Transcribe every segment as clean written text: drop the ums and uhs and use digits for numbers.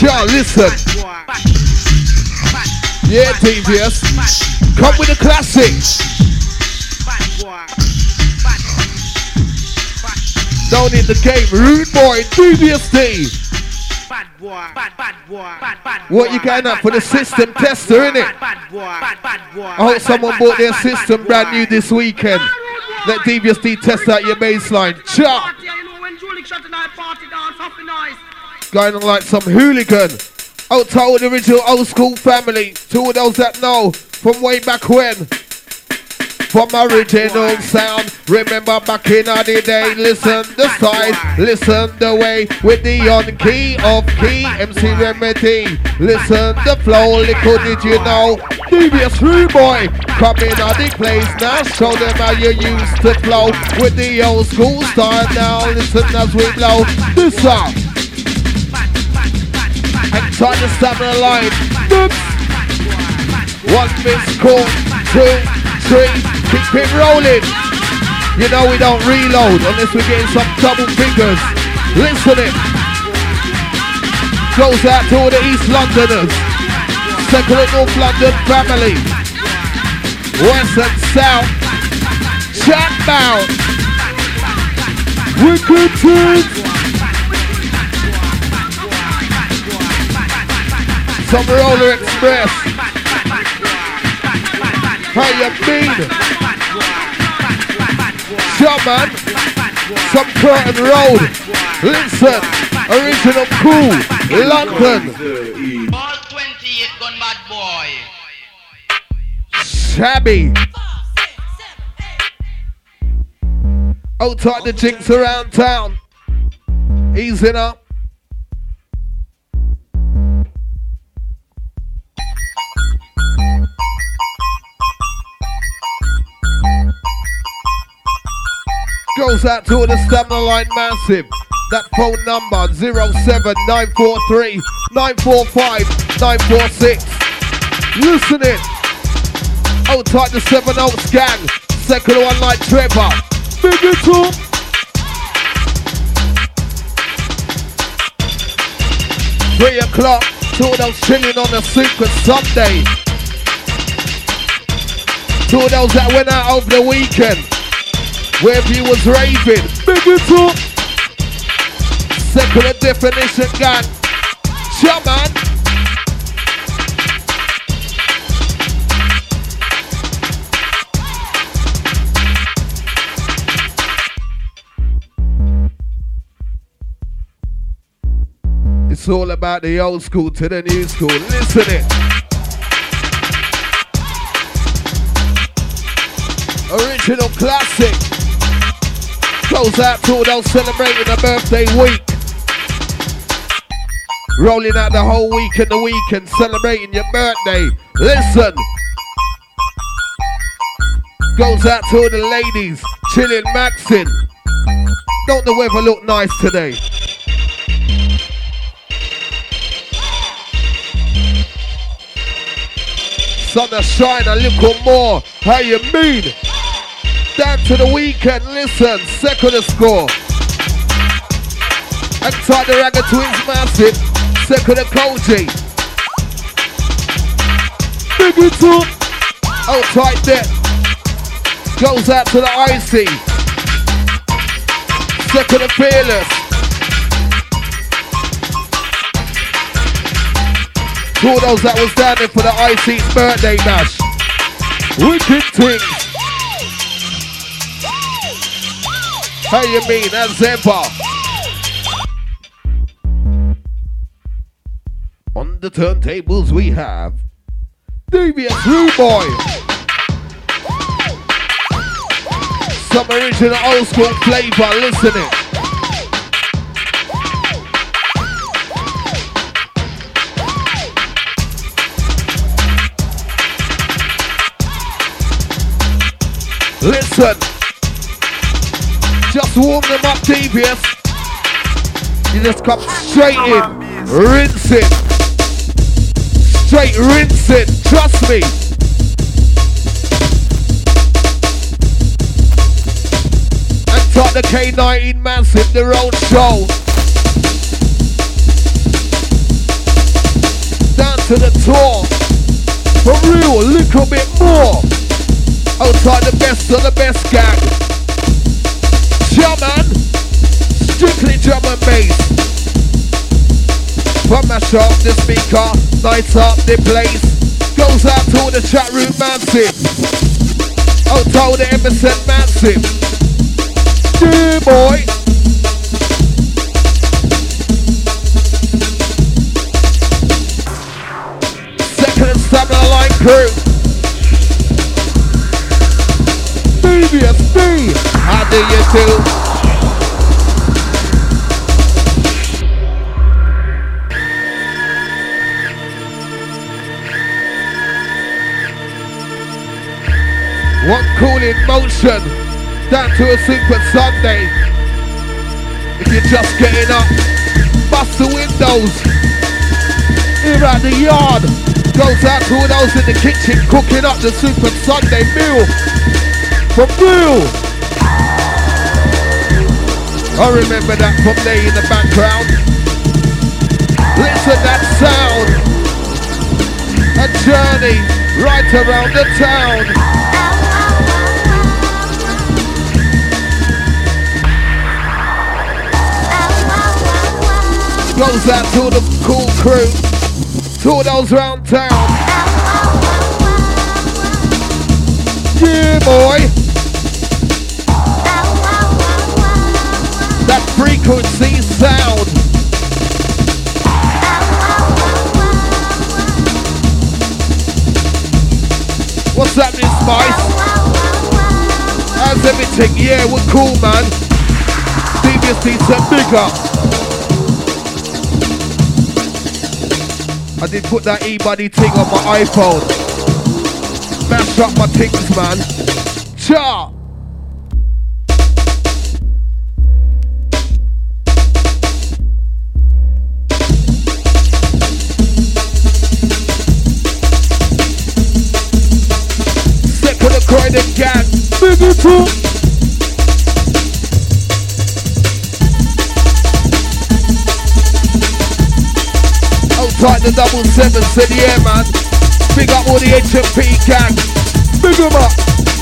Sure, listen. Yeah, Devious. Come with the classics. Down in the game, Rude Boy, Devious D. What you getting up for the system tester, innit? I hope someone bought their system brand new this weekend. Let Devious D test out your baseline. Chop! Going on like some hooligan. Out to all the original old school family. To all those that know from way back when. From original sound, remember back in the day. Listen the style, listen the way with the on key of key MC Remedy. Listen the flow, little did you know. Devious Rude Boy coming on the place now. Show them how you used to flow with the old school style. Now listen as we blow this song. And try to stop the line. Oops. One miss call, 2, 3. Keep it rolling. You know we don't reload unless we're getting some double fingers. Listen it. Goes out to all the East Londoners. Second and North London family. West and South. Chat out. Wicked tunes. Some Roller Express. How you mean? Man, some Curtain Road. Listen, original cool, London. All 28 gun bad boy. Shabby. Outside the jinx around town. Easing up. Goes out to all the stamina line massive. That phone number 07943 945 946. Listen it. Outside the 7 Oaks gang. Second one like Trevor. Big it up. Three o'clock. Two of those chilling on a secret Sunday. Two of those that went out over the weekend. Wherever you was raving, big it up. Second definition gang. Sure, man. It's all about the old school to the new school. Listen it. Original classic. Goes out to all those celebrating a birthday week. Rolling out the whole week and the weekend, celebrating your birthday. Listen. Goes out to all the ladies, chilling, maxing. Don't the weather look nice today? Sun to shine a little more. How you mean? Down to the weekend, listen, second score. Outside the Ragga Twins massive, second of Koji. Big it up. Outside that. Goes out to the Icy. Second of Fearless. Two of those that was down there for the Icy's birthday bash. Wicked things. How you mean, as ever? On the turntables we have Devious Rude Boy. Some original old school flavor, listen it. Listen. Just warm them up, Devious. You just come straight in, rinse it. Straight rinse it, trust me. And talk the K19 massive, the road show. to the tour. For real, a little bit more. Outside the best of the best gang. Yeah, man. Strictly drum and bass. From mash up the speaker, lights up the place. Goes out to the chat room massive. Outside the MSN massive. Yeah, boy. Second and stamina line crew. BBSD, how do you do? One cool in motion, down to a Super Sunday. If you're just getting up, bust the windows. Here at the yard, goes out to all those in the kitchen cooking up the Super Sunday meal. From real. I remember that from there in the background. Listen that sound. A journey right around the town. Goes out to the cool crew, to all those round town. Yeah, boy. That frequency sound. What's happening, Spice? How's everything? Yeah, we're cool, man. DBSD said big up. I did put that E-Buddy thing on my iPhone. Mash up my things, man. Cha! Second of Croydon gang. Biggie too. Outside the 77 said yeah, man. Big up all the HMP gang. Big them up.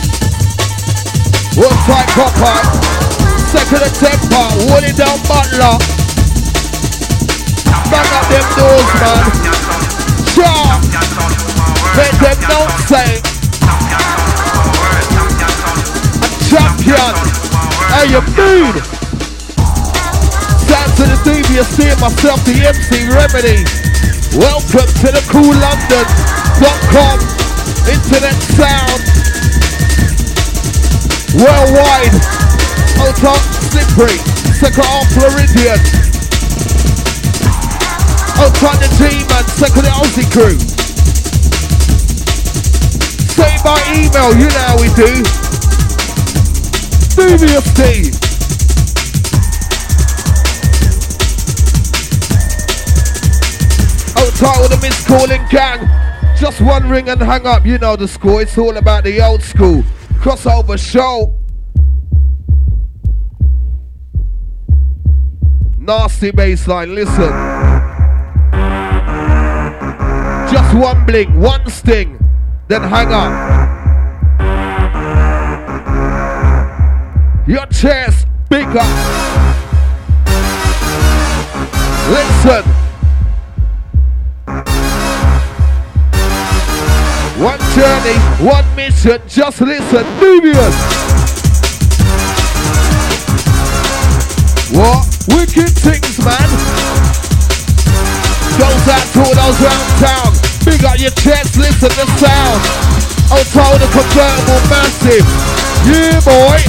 One side copper. Second of temper. Hold it down butler. Bang up them doors, man. Sharp. Let them don't say. A champion. How you mean? Down to the DBSD and myself, the MC Remedy. Welcome to the CoolLondon.com internet sound. Worldwide. Outside Slippery. Second off Floridian. Outside the G-Man. Second the Aussie crew. Say by email, you know how we do. DBSD. Outside with the Miss Calling gang. Just one ring and hang up, you know the score. It's all about the old school crossover show. Nasty bassline, listen. Just one blink, one sting, then hang up. Your chest, big up. Listen. One journey, one mission, just listen, Nubian. What? Wicked things, man. Goes out to all those round town. Big up your chest, listen the sound. Outside the convertible massive. Yeah, boy.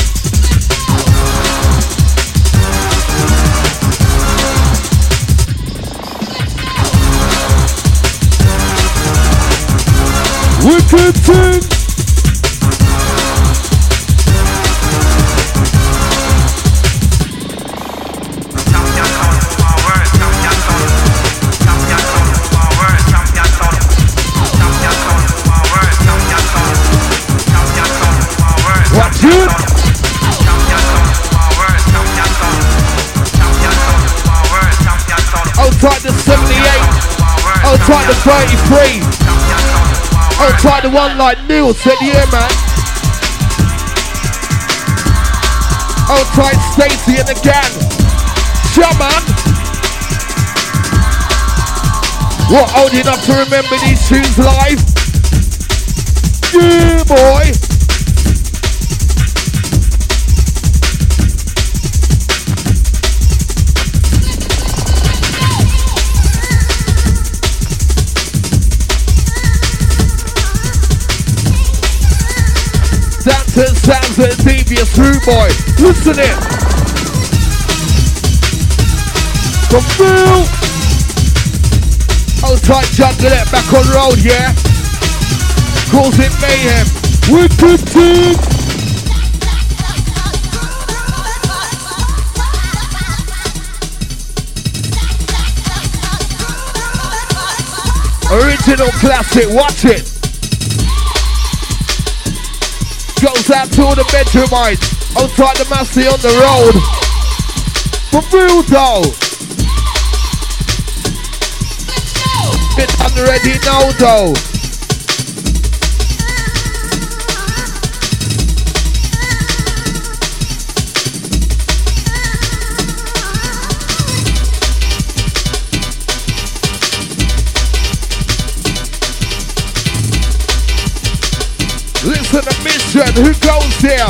Wicked thing. Watch it. Outside the 78. I'll type the 33. I'll type the one like Neil said, yeah, man. I'll type Stacy and the gang. Sure, man. What, old enough to remember these tunes live? Yeah, boy. Danton sounds a devious rude boy. Listen it. From Phil. Old tight jungle it back on road, yeah. Causing mayhem. Wicked team. Original classic, watch it. Goes out to all the bedroomites. Outside the Massey on the road. For real though. It's already now though. Listen to Mission, who goes there?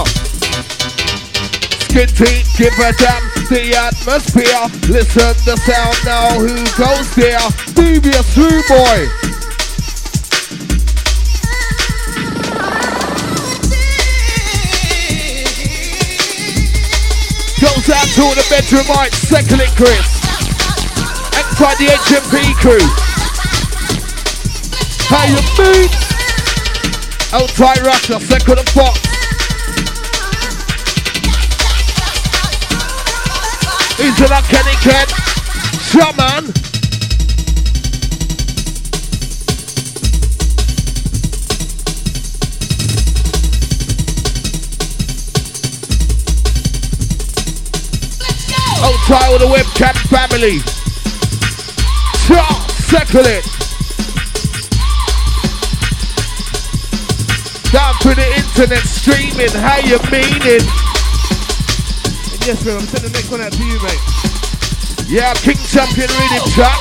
Skitty, give a damn the atmosphere. Listen the sound now, who goes there? Devious Rude Boy. Goes out to all the bedroomites, second it Chris. Inside the HMP crew. How you mean? Outside Russia, second and Fox. Into that Kenny Ken. Shaman. Outside with the webcam family. Second it. Down to the internet streaming, how you meaning? And yes, man, I'm sending the next one out to you, mate. Yeah, King Champion reading track.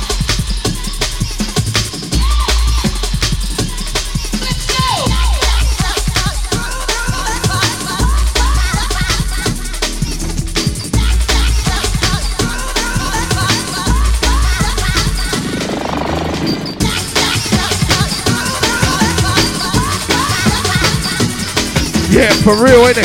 Yeah, for real, innit?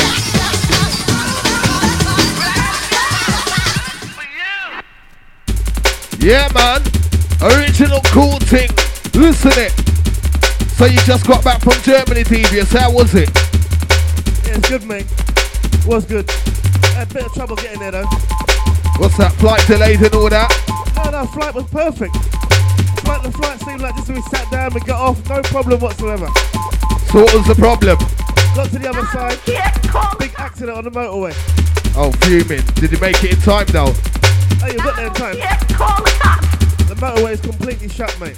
Yeah, man. Original cool thing. Listen it. So you just got back from Germany, Devious. How was it? Yeah, it's good, mate. It was good. I had a bit of trouble getting there, though. What's that? Flight delayed and all that? No, flight was perfect. The flight seemed like just as we sat down, we got off, no problem whatsoever. So what was the problem? Got to the other side, big accident on the motorway. Oh, fuming. Did you make it in time, though? Oh, you got there in time. The motorway is completely shut, mate.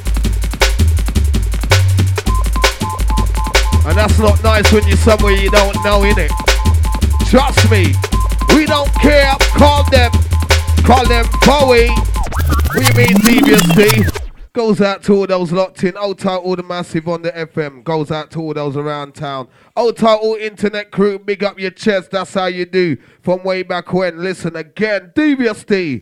And that's not nice when you're somewhere you don't know, innit? Trust me, we don't care. Call them Bowie. What do you mean, Devious D? Goes out to all those locked in. Old tight, all the massive on the FM. Goes out to all those around town. Old tight, all internet crew. Big up your chest. That's how you do. From way back when. Listen again. Devious D.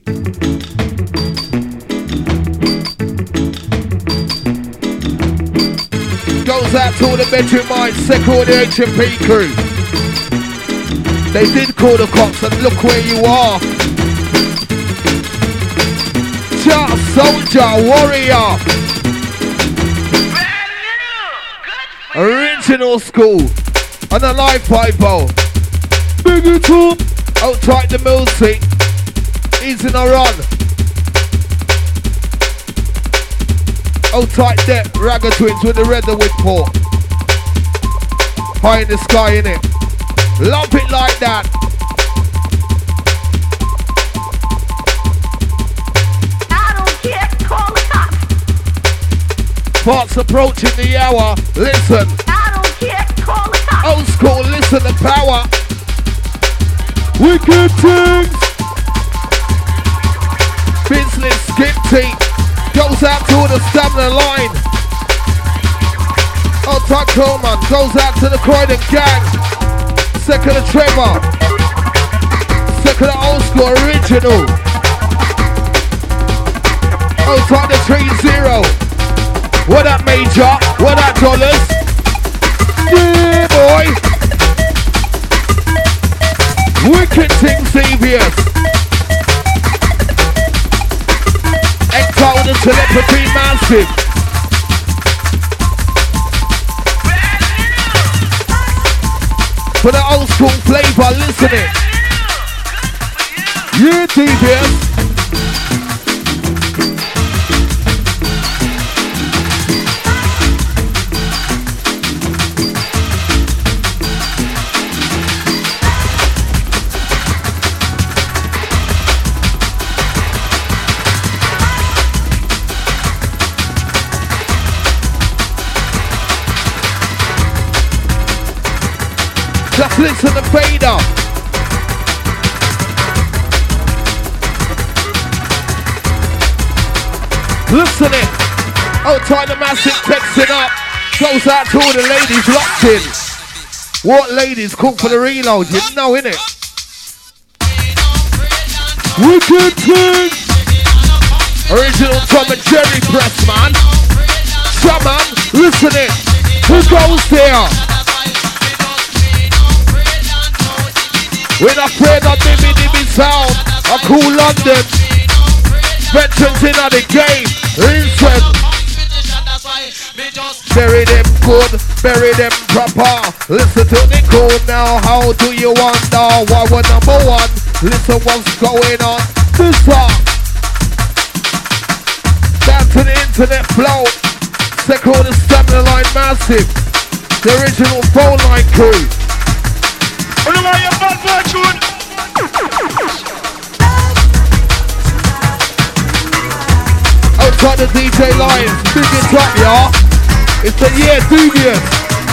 Goes out to all the bedroom minds. Second all the HMP crew. They did call the cops and look where you are. Soldier, warrior. Original school. And a live 5-0. Big it up. Outside the mill seat. He's in a run. Outside that. Ragga Twins with the red and with port. High in the sky, innit? Love it like that. Fast approaching the hour. Listen. I don't care. Call the cops. Old school, listen to power. Wicked things. Business skip team goes out to the stamina line. Old Tuck Coleman goes out to the Croydon gang. Second to Trevor. Second to old school original. Old Tuck the 3-0. What up, Major? What up, Dollars? Yeah, boy. Wicked things, Xaviers. Entitled the telepathy massive. For the old school flavor, listen it. Yeah, Xaviers. Just listen to Fader. Listen it. Outside the massive texting up. Goes out to all the ladies locked in. What ladies cook for the reload? You know, innit? Wicked things. Original Tom and Jerry press, man. Come on, listen it. Who goes there? We're not afraid of Dibby sound. I cool London. Veterans in the game. Listen. Bury them good, bury them proper. Listen to the code now. How do you wonder why we're number one? Listen what's going on. This song. Down to the internet flow. Second the stamina line massive. The original phone line crew. Outside the DJ Lions, big it up, y'all. It's the year Dubious.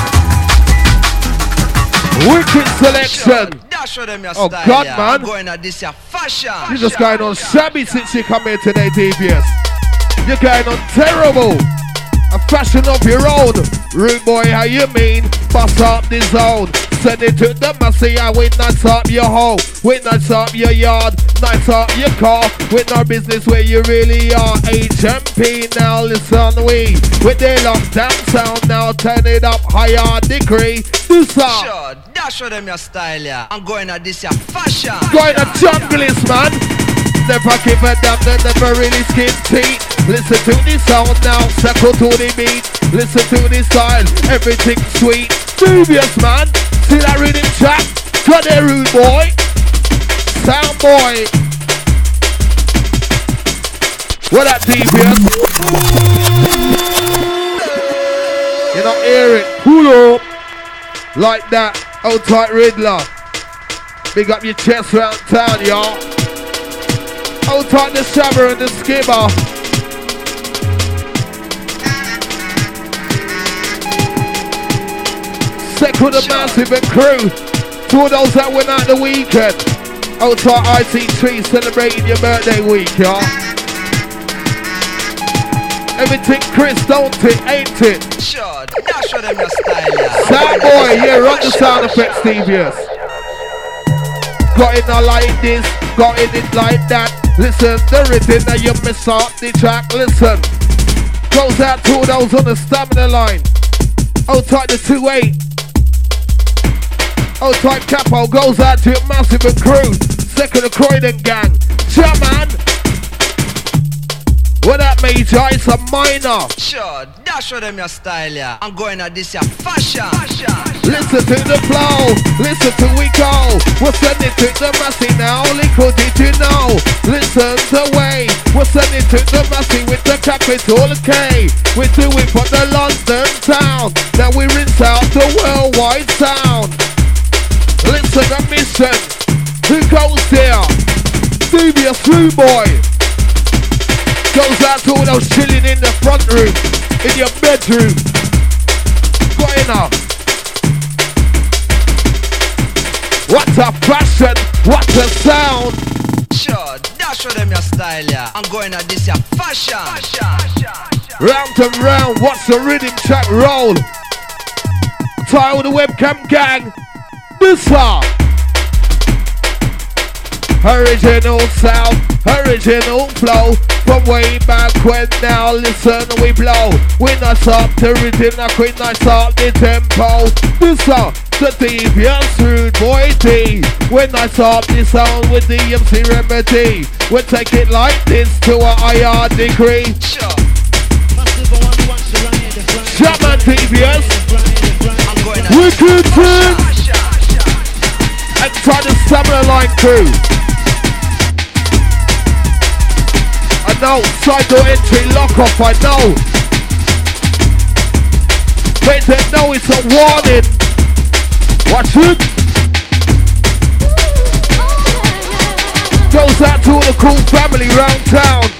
Wicked selection. Oh God, man. You're just going on shabby since you come here today, Dubious. You're going on terrible. A fashion of your own. Rude boy, how you mean? Bust up the zone. Send it to the massy, and we nice up your home. We nice up your yard, nice up your car. With no business where you really are. HMP, now listen we. With the lockdown sound, now turn it up higher degree. Do some. Sure, dash show them your style, yeah. I'm going at this, your fashion. Going to junglist, man. Never give a damn, they never really skip teeth. Listen to the sound now, circle to the beat. Listen to the style, everything sweet. Dubious, man. See that reading track? Got there, rude boy. Sound boy. What that Dubious? You not hear it. Pull up. Like that. Old tight Riddler. Big up your chest round town, y'all. Old tight the Shabber and the Skimmer. Second the massive and crew. Two of those that went out the weekend. Old tight IC3 celebrating your birthday week, y'all. Everything Chris, don't it, ain't it? Sure, dash show them your style, yeah. Sound boy, yeah, run the sound effects, Devious. Got it not like this, got it like that. Listen, the rhythm that you miss up the track, listen. Goes out to those on the stamina line. Old tight the 2-8. Old tight Capo goes out to Massive and crew. Second the Croydon gang. Sure, man. What up, Major? It's a minor. Sure, dash show them your style, yeah. I'm going at this, your fashion. Listen to the flow, listen to we go. We're sending to the massy now, Liquid, did you know? Listen the way, we're sending to the massy with the capital K. We do it for the London town, now we rinse out the worldwide sound. Listen the mission, who goes there? Dubious Rude Boy. Goes out to all those chilling in the front room. in your bedroom. Going up. What a fashion, what a sound. Sure, that show them your style, yeah. I'm going at this, your fashion. Round and round, what's the rhythm track roll? Tie with the webcam gang. This song. Original sound, original flow. From way back when, now listen we blow. We nice up the rhythm, I quit nice up the tempo. This song, the devious rude boy D. When I start this sound with the MC remedy, we take it like this to a higher degree. Sure. Shaman devious, I'm going at wicked thing, and try the stamina line crew. I know, side door entry lock off, I know. But they know it's a warning. Watch it. Goes out to all the cool family round town.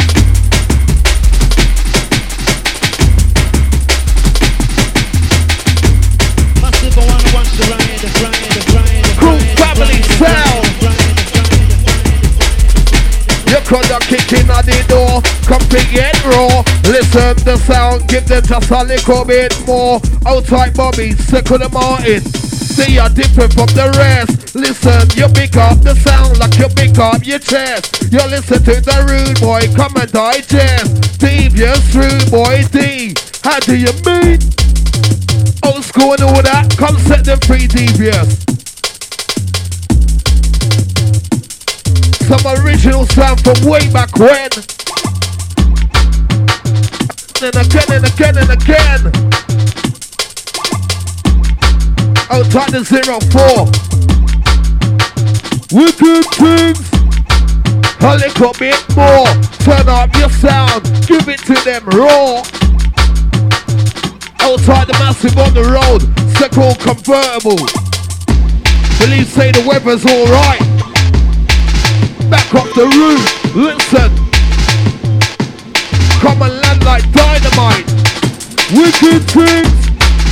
Cool family sound. Your conduct kicking at the door. Come big it raw. Listen the sound. Give them just a little bit more. Outside Bobby, second of Martin. See you're different from the rest. Listen, you pick up the sound like you pick up your chest. You listen to the rude boy, come and digest. Devious rude boy D. How do you mean? Old school and all that, come set them free, devious. Some original sound from way back when. And again and again and again. Outside the 04. Wicked things. A little bit more. Turn up your sound. Give it to them raw. Outside the massive on the road. Second convertible. Police say the weather's alright. Back up the roof. Listen. Come and land like dynamite. Wicked things.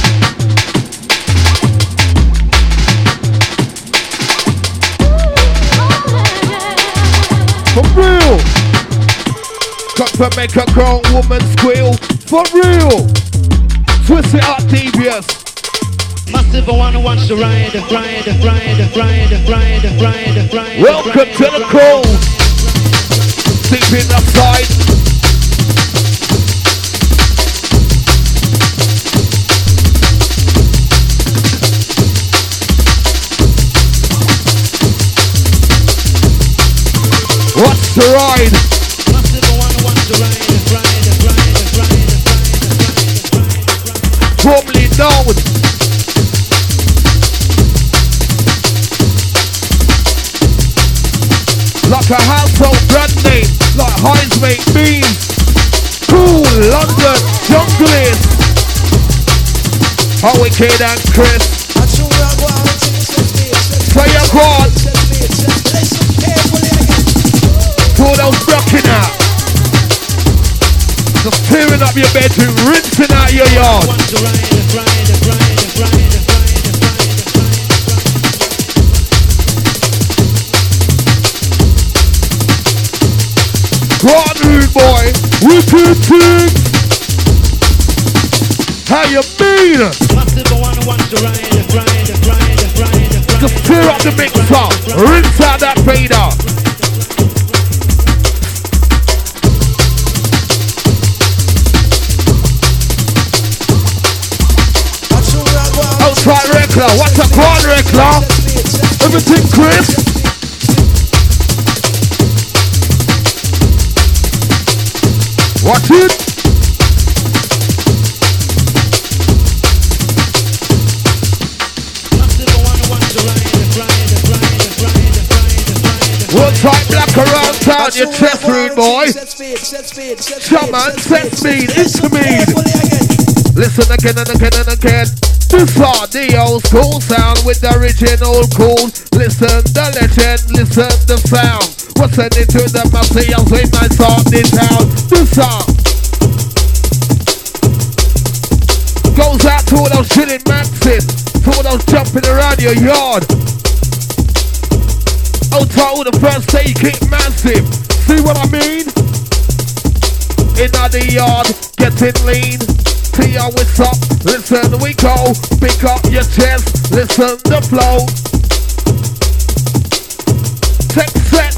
For real. Got to make a grown woman squeal. For real. Twist it up, devious. Massive, I wanna watch the ride. Welcome to the cold. Sleeping outside. What's the ride? Formerly known. Like a household brand name, like Heinz make beans. Cool, London, junglist. How wicked and Chris. Say your God. All those rocking out. Just tearing up your bedroom, rinsing out your yard. Go on, rude boy. Wicked things. How you mean? Just tear up the mixer, rinse out that fader. Outside Rekla, what's up, Quan Rekla? Everything crisp? Watch it? One time black around town, your chest rude boy. Shaman, set speed, into me. Listen again and again and again. This is the old school sound with the original cool. Listen the legend, listen the sound. We're sending to the masses with my song in town. This song. To all those chilling maxing. To all those jumping around your yard. Out to all the first take it massive. See what I mean? In the yard, getting lean. See how it's up. Listen, we go. Pick up your chest. Listen the flow. Tech set.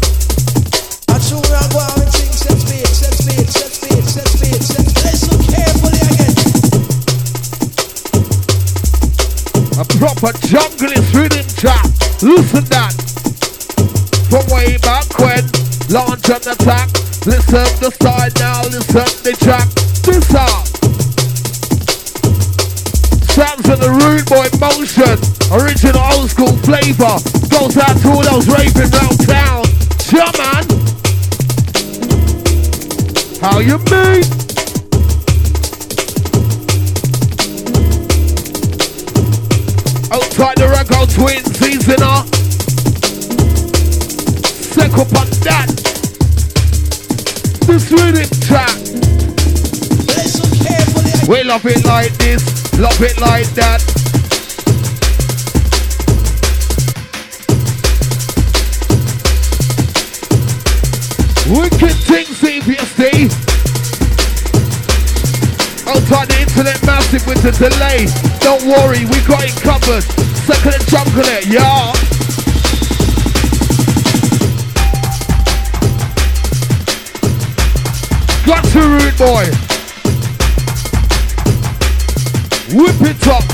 Listen carefully again. A proper junglist rhythm track. Listen that. From way back when. Launch and attack. Listen the side now. Listen the track. This up. Sounds of the rude boy motion. Original old school flavor. Goes out to all those raving round town. Yeah, man. How you mean? Outside the record twins, season up. Second on that. This rhythm track. Listen carefully again. We love it like this, love it like that. Wicked things, CPSD. Outside the internet massive with the delay. Don't worry, we got it covered. Second and jungle it, yeah. Got to rude boy. Whip it up.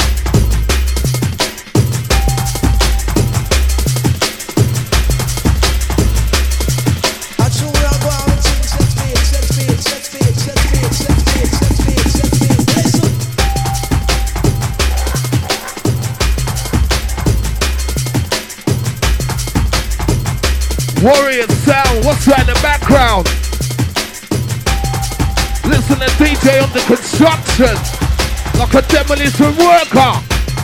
Warrior sound, what's that in the background? Listen to DJ on the construction, like a demolition worker.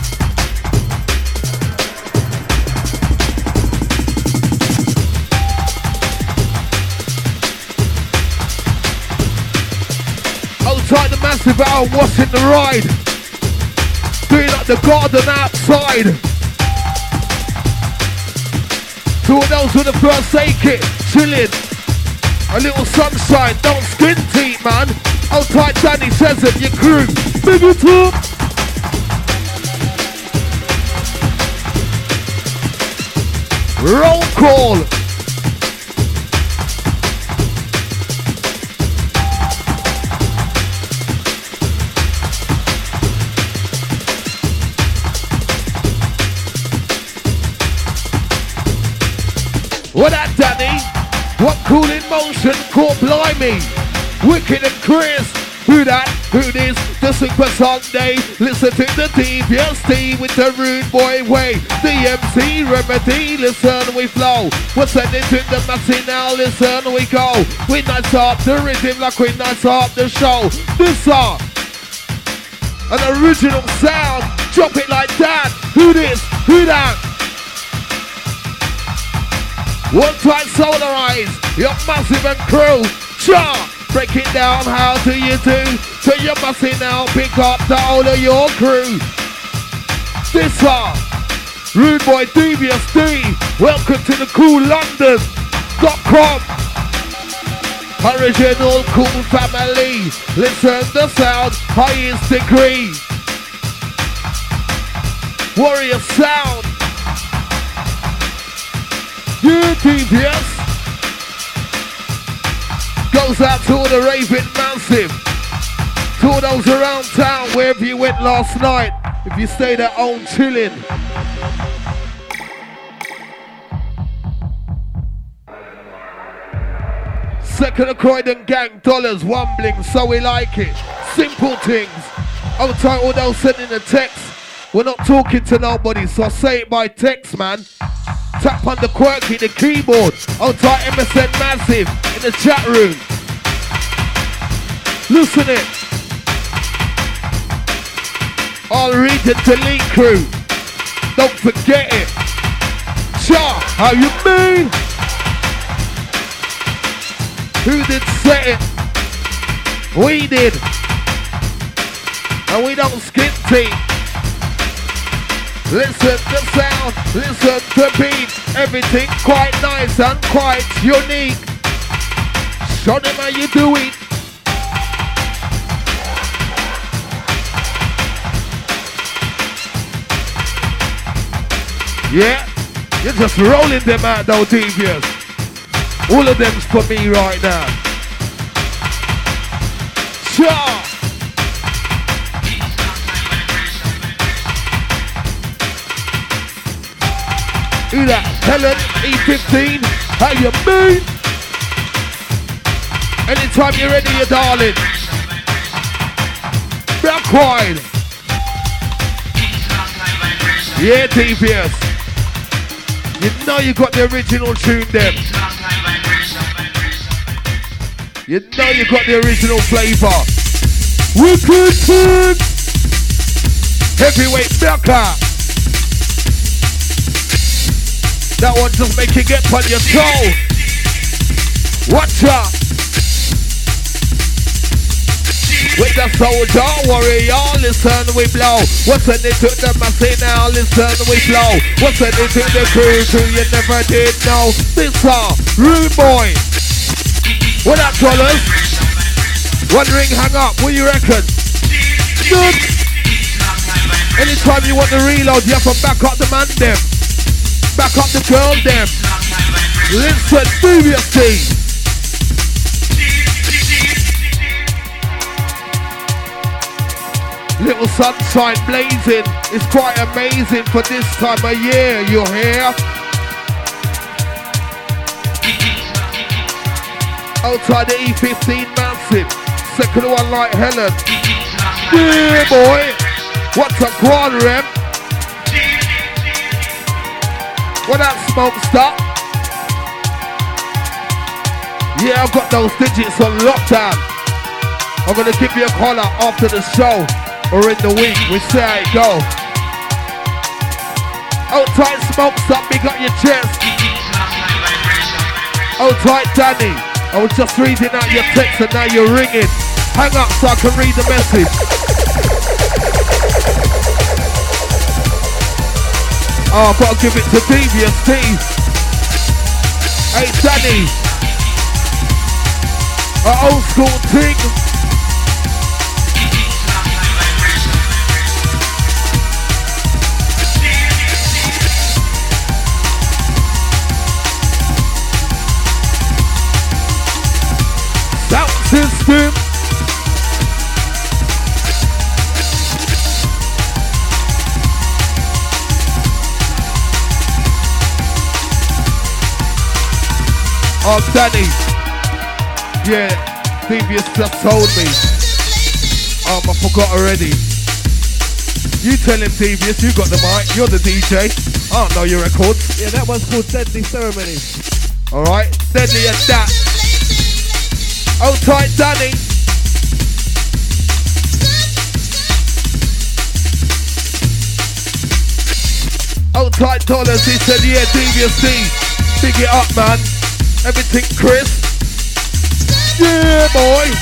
Outside the massive hour, washing the ride. Doing like the garden outside. To all those with the first aid kit, chilling. A little sunshine, don't skin teeth, man. Outside Danny says it, your crew. Big it up. Roll call. What that, Danny? What cool in motion, caught blimey. Wicked and Chris. Who that? Who this? The Super Sunday. Listen to the DBST with the rude boy way. The MC remedy. Listen, we flow. We're sending to the massy now. Listen, we go. We nice up the rhythm like we nice up the show. This song. An original sound. Drop it like that. Who this? Who that? One time solarize, your massive and crew. Sure, break it down, how do you do? So you're massive now, pick up the whole of your crew. This song, Rude Boy Devious D. Welcome to the cool London.com. Original cool family. Listen the sound, highest degree. Warrior sound. Yeah, DBS goes out to all the raving massive, to all those around town, wherever you went last night, if you stayed at home chilling. Second of Croydon gang, dollars, wombling, so we like it. Simple things. I'll tell all those sending a text. We're not talking to nobody, so I say it by text, man. Tap on the quirky, the keyboard. I'll type MSN Massive in the chat room. Listen it. I'll read the delete crew. Don't forget it. Cha, how you mean? Who did set it? We did. and we don't skip teeth. Listen to sound, listen to beat. Everything quite nice and quite unique. Show them how you do it. Yeah, you're just rolling them out though, Devious. All of them's for me right now. Sure. Who that? Helen, E15, how you mean? Anytime you're ready, you darling. Black wine. Yeah, Devious. You know you got the original tune them. You know you got the original flavour. Wicked tune. Heavyweight Blacker. That one just make you get on your toe. Watch out. With the soldier warrior, listen we blow. What's in it to the massy now, listen we blow. What's in it to the crew who you never did know. This Rude Boy. What up, dollars? Wondering, hang up, what you reckon? Good. Anytime you want to reload, you have to back up the man them. Back up the girl them. Listen, previously. Little sunshine blazing. It's quite amazing for this time of year, you hear? Outside the E15 massive. Second one like Helen. Yeah, boy. What's a quad rem? What that smoke stop? Yeah, I've got those digits on lockdown. I'm gonna give you a call out after the show or in the week. We see how it go. Hold tight, smoke stop, big up your chest. Hold tight, Danny. I was just reading out your text and now you're ringing. Hang up so I can read the message. Oh, I've got to give it to Devious Steve. Hey, Danny. An old school thing. Sound system. Oh, Danny. Yeah, Devious just told me. I forgot already. You tell him, Devious, you got the mic. You're the DJ. I don't know your records. Yeah, that one's called Deadly Ceremony. Alright, Deadly and that. Hold tight, Danny. Hold tight, Dollars. He said, yeah, Devious D. Big it up, man. Everything crisp. Yeah, boy.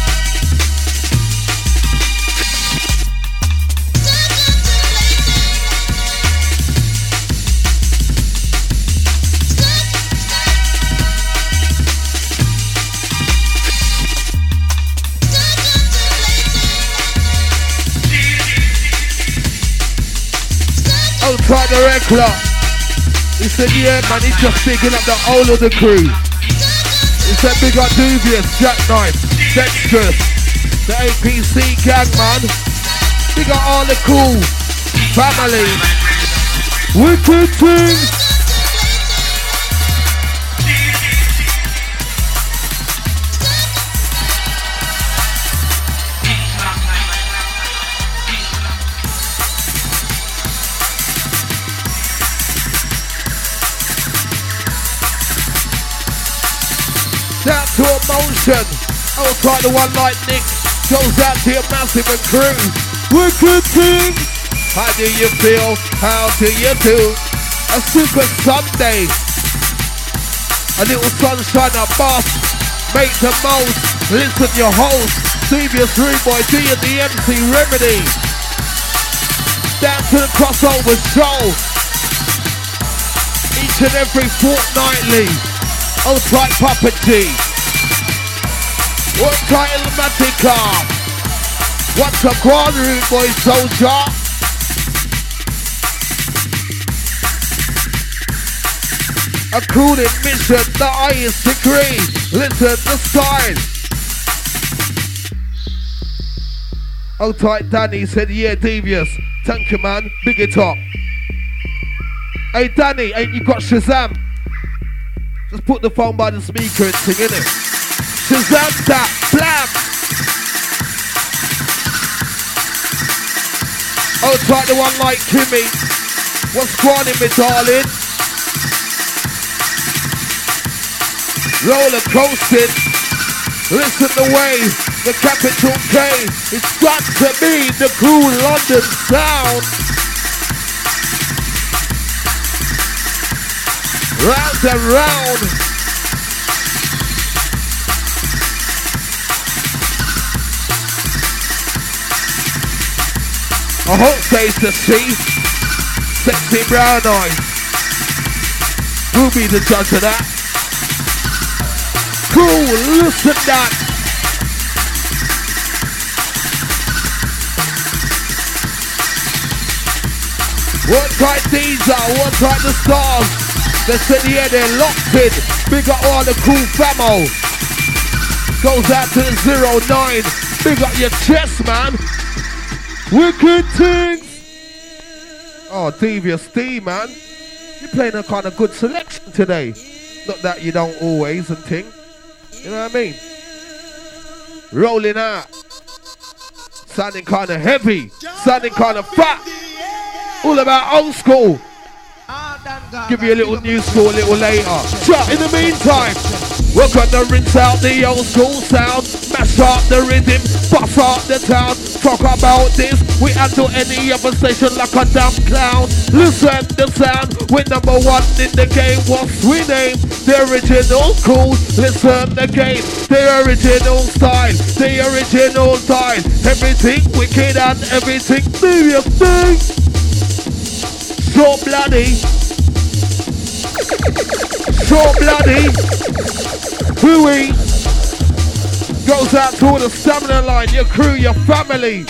Oh, try the regular. He said, yeah, man, he's just picking up the whole of the crew. He said, big up Dubious, Jackknife, Dexterous, the APC gang, man. Big up all the cool family. Wicked things. Shout to Emotion. Outside the one like Nick. Goes out to your massive and crew. Wicked team. How do you feel? How do you do? A super Sunday. A little sunshine, a bath. Make the most. Listen your host. Devious Rude Boy, D and the MC Remedy. Down to the crossover show. Each and every fortnightly. Old tight Puppet G. What title Matica? What's a grand Rude Boy soldier? A cool admission, the highest degree. Listen, the sign. Old tight Danny said, yeah, Devious. Thank you, man. Big it up. Hey, Danny, ain't you got Shazam? Just put the phone by the speaker and sing, innit? Shazam that. Blam. Old tight the one like Kimmy. What's going on, me darling? Roller coasting, listen the way, the capital K, it's got to be the cool London sound. Round and round. I hope safe to see, sexy brown eyes. Who'll be the judge of that? Cool, listen that. What type these are? What type the stars? They said yeah, they're locked in. Big up all the cool famo. Goes out to the 09. Big up your chest, man. Wicked things. Oh, Devious D, man. You're playing a kind of good selection today. Not that you don't always and ting. You know what I mean? Rolling out. Sounding kind of heavy. Sounding kind of fat. All about old school. Give you a little new school a little later. Shut in the meantime. We're gonna rinse out the old school sound. Mash up the rhythm. Bust up the town. Talk about this. We handle any other station like a damn clown. Listen the sound. We're number one in the game. What's we name? The original cool. Listen the game. The original style. The original style. Everything wicked and everything serious thing. So bloody. So bloody. Hooey. Goes out to all the stamina line, your crew, your family.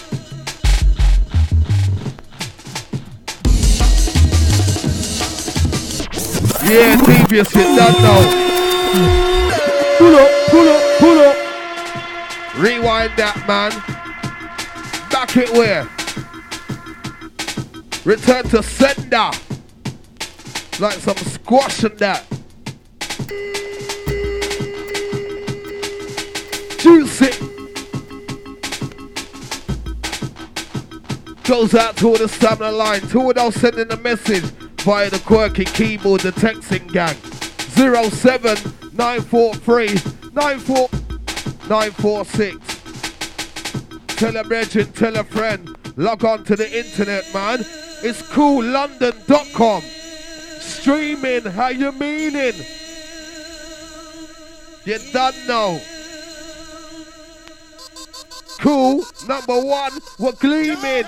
Yeah, Devious, you done know. Pull up, pull up, pull up. Rewind that, man. Back it where? Return to sender. Like some squashing that. Juicy. Goes out to all the stamina line. To all those sending a message via the quirky keyboard, the texting gang. 07943 94946. Tell a brethren, tell a friend. Log on to the internet, man. It's coollondon.com. Streaming, how you meaning? You don't know. Cool, number one, we're gleaming.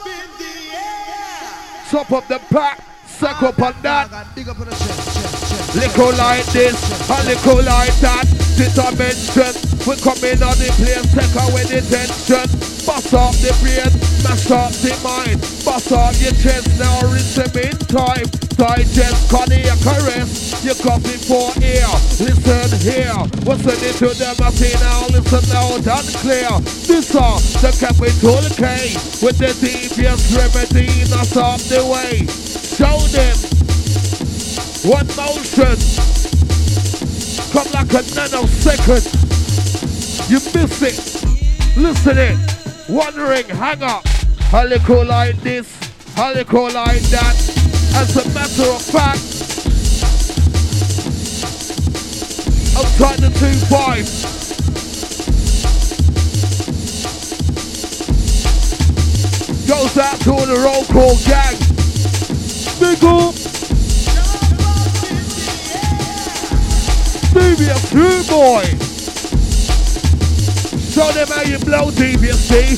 Top of the pack, suck up on that. Liquor like this, a liquor like that. Dimension, we're coming on the place, take away the tension. Bust up the brain, mash up the mind. Bust up your chest, now rhythm in time. Digest, cardiac caress, you're coughing for air. Listen here, what's in it to them? I say now, listen loud and clear. This are the capital K, with the Devious Remedy, that's up the way. Show them one motion, come like a nanosecond. You miss it, listen it, wondering, hang up. A little like this, a little like that. As a matter of fact, outside the 2-5. Goes out to all the roll call gang. Big up. Devious Rude Boy. Show them how you blow deep, you see.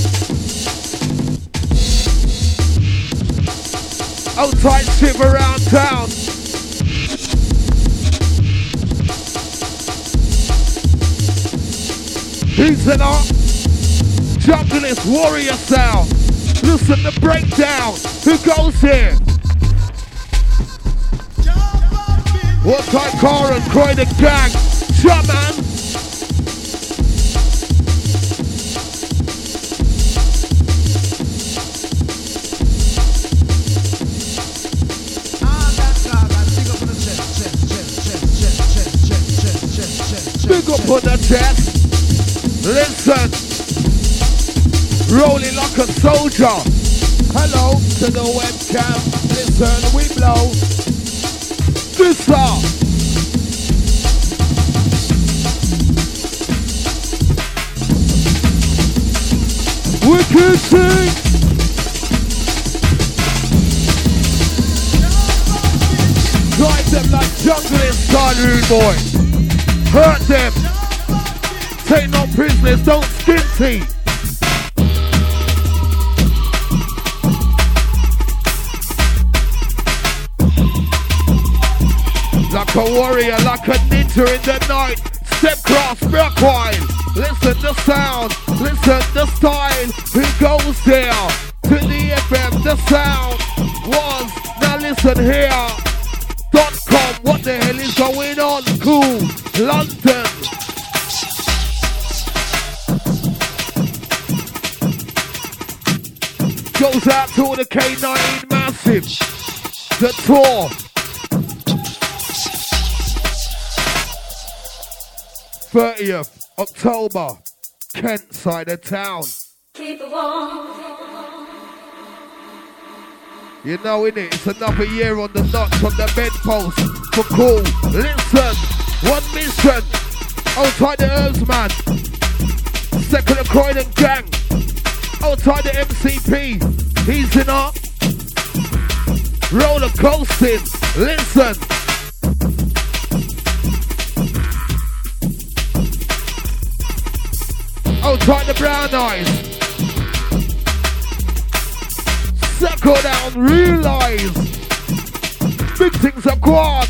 Old tight ship around town. He's an art. Junglist warrior sound. Listen to breakdown. Who goes here? What type car and Croydon gang? Shut man. Big up on the chest. Listen. Rolling like a soldier. Hello to the webcam. Listen, we blow. This up. Wicked thing. Drive them like jungle style, rude boy. Hurt them. Take no prisoners, don't skin teeth. Like a warrior, like a ninja in the night. Step cross, wine. Listen the sound, listen the style. Who goes there? To the FM, the sound was. Now listen here. .com, what the hell is going on? Cool, London. Goes out to all the K19 Massive. The tour. 30th October, Kent side of town. Keep it warm. You know, innit? It's another year on the notch on the bedpost. For cool, listen, one mission. I'll tie the herbs, man. Second of Croydon gang. I'll tie the MCP. He's in up. Roller coasting. Listen. I'll tie the brown eyes. Circle down, realize big things are gone.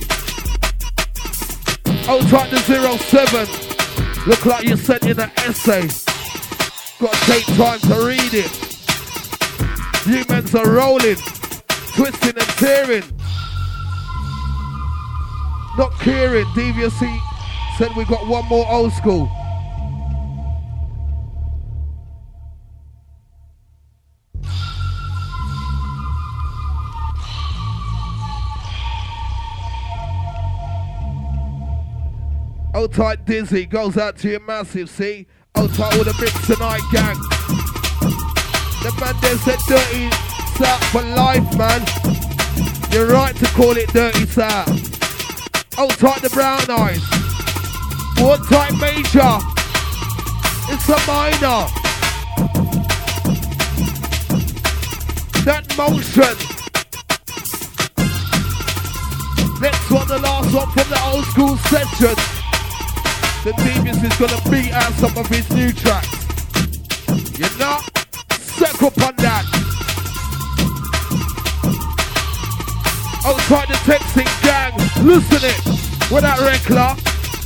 I'll tie the 07. Look like you sent in an essay. Gotta take time to read it. Humans are rolling, twisting and tearing. Not caring. DVC said we got one more old school. Old tight Dizzy goes out to your massive, see? Old tight with the bricks tonight, gang. The man there said dirty South for life, man. You're right to call it dirty South. Old tight the brown eyes. One tight major. It's a minor. That motion. Next one, the last one from the old school session. The Devious is gonna beat out some of his new tracks. You know? Suck up on that. Outside the texting gang, listen it. With that Rekla.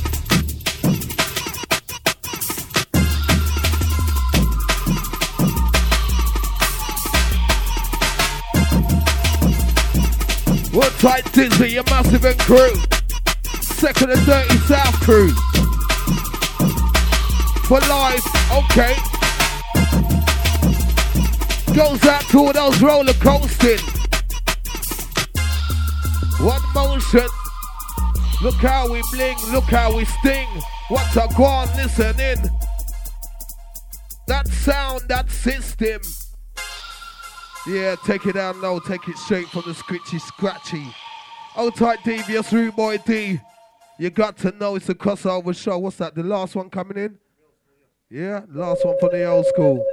What tight Dizzy, your massive and crew. Second and dirty South crew. For life, okay. Goes out to all those roller coasting. One motion. Look how we bling, look how we sting. What's a go on, listen in. That sound, that system. Yeah, take it down low, take it straight from the scritchy scratchy. Old tight Devious, Rude Boy D. You got to know it's a crossover show. What's that, the last one coming in? Yeah, last one from the old school.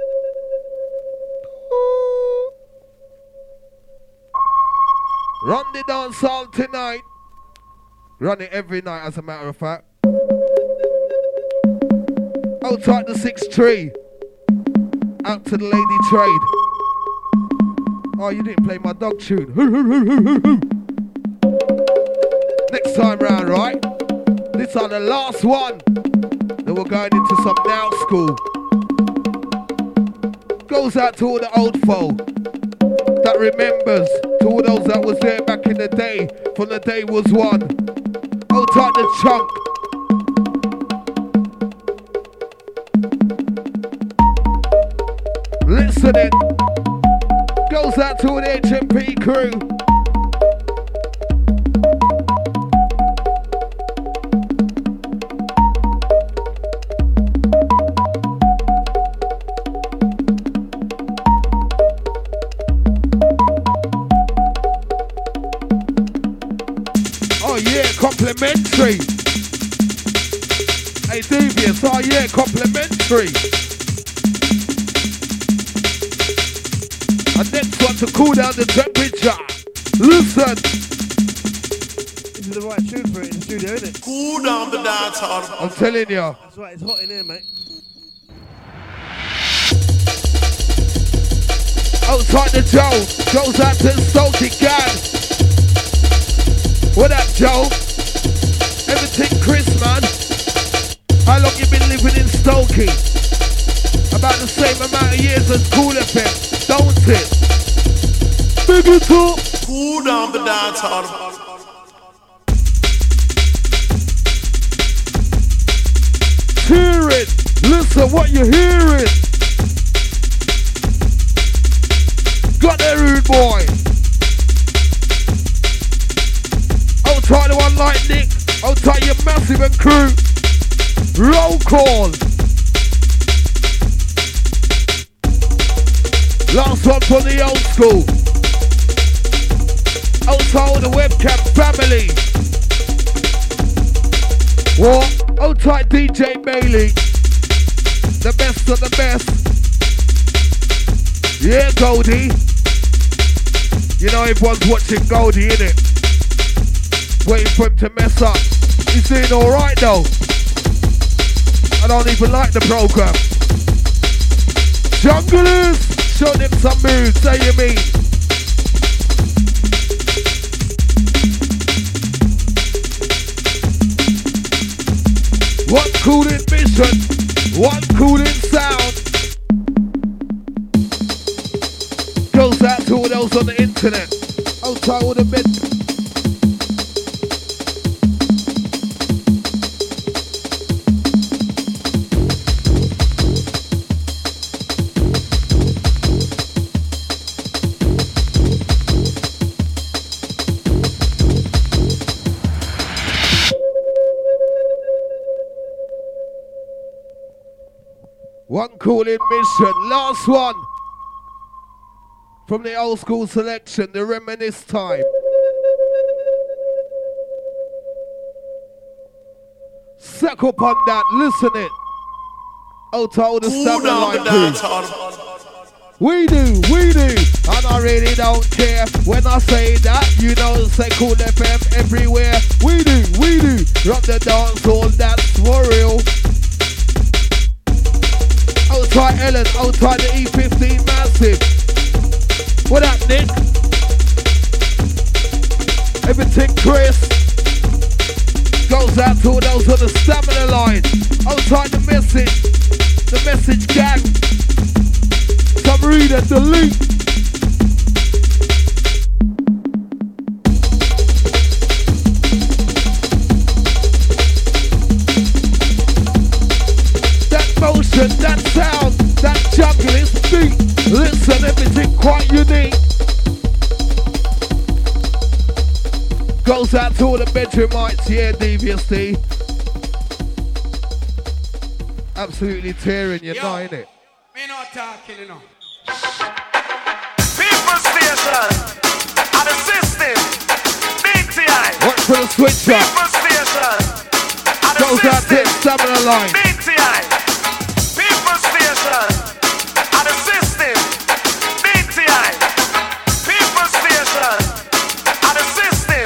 Run the dance hall tonight. Run it every night, as a matter of fact. Outside the 6 tree. Out to the lady trade. Oh, you didn't play my dog tune. Next time round, right? This are the last one. Then we're going into some now school. Goes out to all the old folk that remembers, to all those that was there back in the day, from the day was one. Outside the chunk. Listening. Goes out to all the HMP crew. Complimentary. Hey, Devious, oh yeah, complimentary. And next one to cool down the temperature. Listen. This is the right tune for it in the studio, isn't it? Cool down the dance hall. I'm telling you. That's right, it's hot in here, mate. Outside the Joe, goes out to the Salty Gang. What up, Joe? Everything Chris, man. How long you been living in Stokey? About the same amount of years as Cool FM, don't it? Big it up. Cool down the dance hall. Hear it. Listen what you're hearing. Got that rude boy. Try the one like Nick. I'll tie you massive and crew. Roll call. Last one for the old school. Outside the webcam family. What? Outside DJ Bailey. The best of the best. Yeah, Goldie. You know everyone's watching Goldie, innit? Waiting for him to mess up. He's doing alright though. I don't even like the program. Junglers, show them some moves, say you mean. One cooling mission, one cooling sound. Goes out to all those on the internet. Outside all the bed. One cooling mission, last one. From the old school selection, the reminisce time. Suck up on that, listen it. Out to all the stamina line crew. We do, and I really don't care when I say that. You know, say Cool FM everywhere. We do, rock the dance hall, that's for real. Outside Ellen, outside the E15 massive. What up, Nick? Everything Chris. Goes out to all those on the stamina line. Outside the message gang. Some read and delete. Motion, that sound, that junglist beat. Listen, everything quite unique. Goes out to all the bedroomites, yeah, Devious D. Absolutely tearing you now, innit? Me not talking, you know. People station and the system. BTI. Watch for the switch up. People station and the Goes out to the stamina line. BTI. Station and the system. BTI. People station and the system.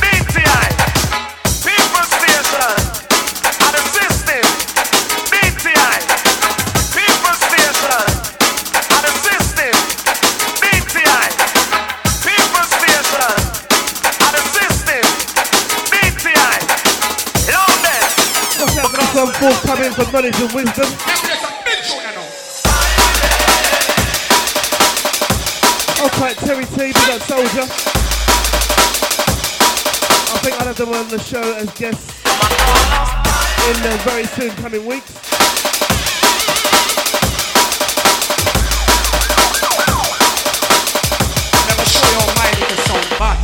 BTI. People station and the system. BTI. come forthcoming for knowledge and wisdom. I'll take Terry T, be that soldier. I think I'll have them on the show as guests in the very soon coming weeks. Never show your mind with the sound back.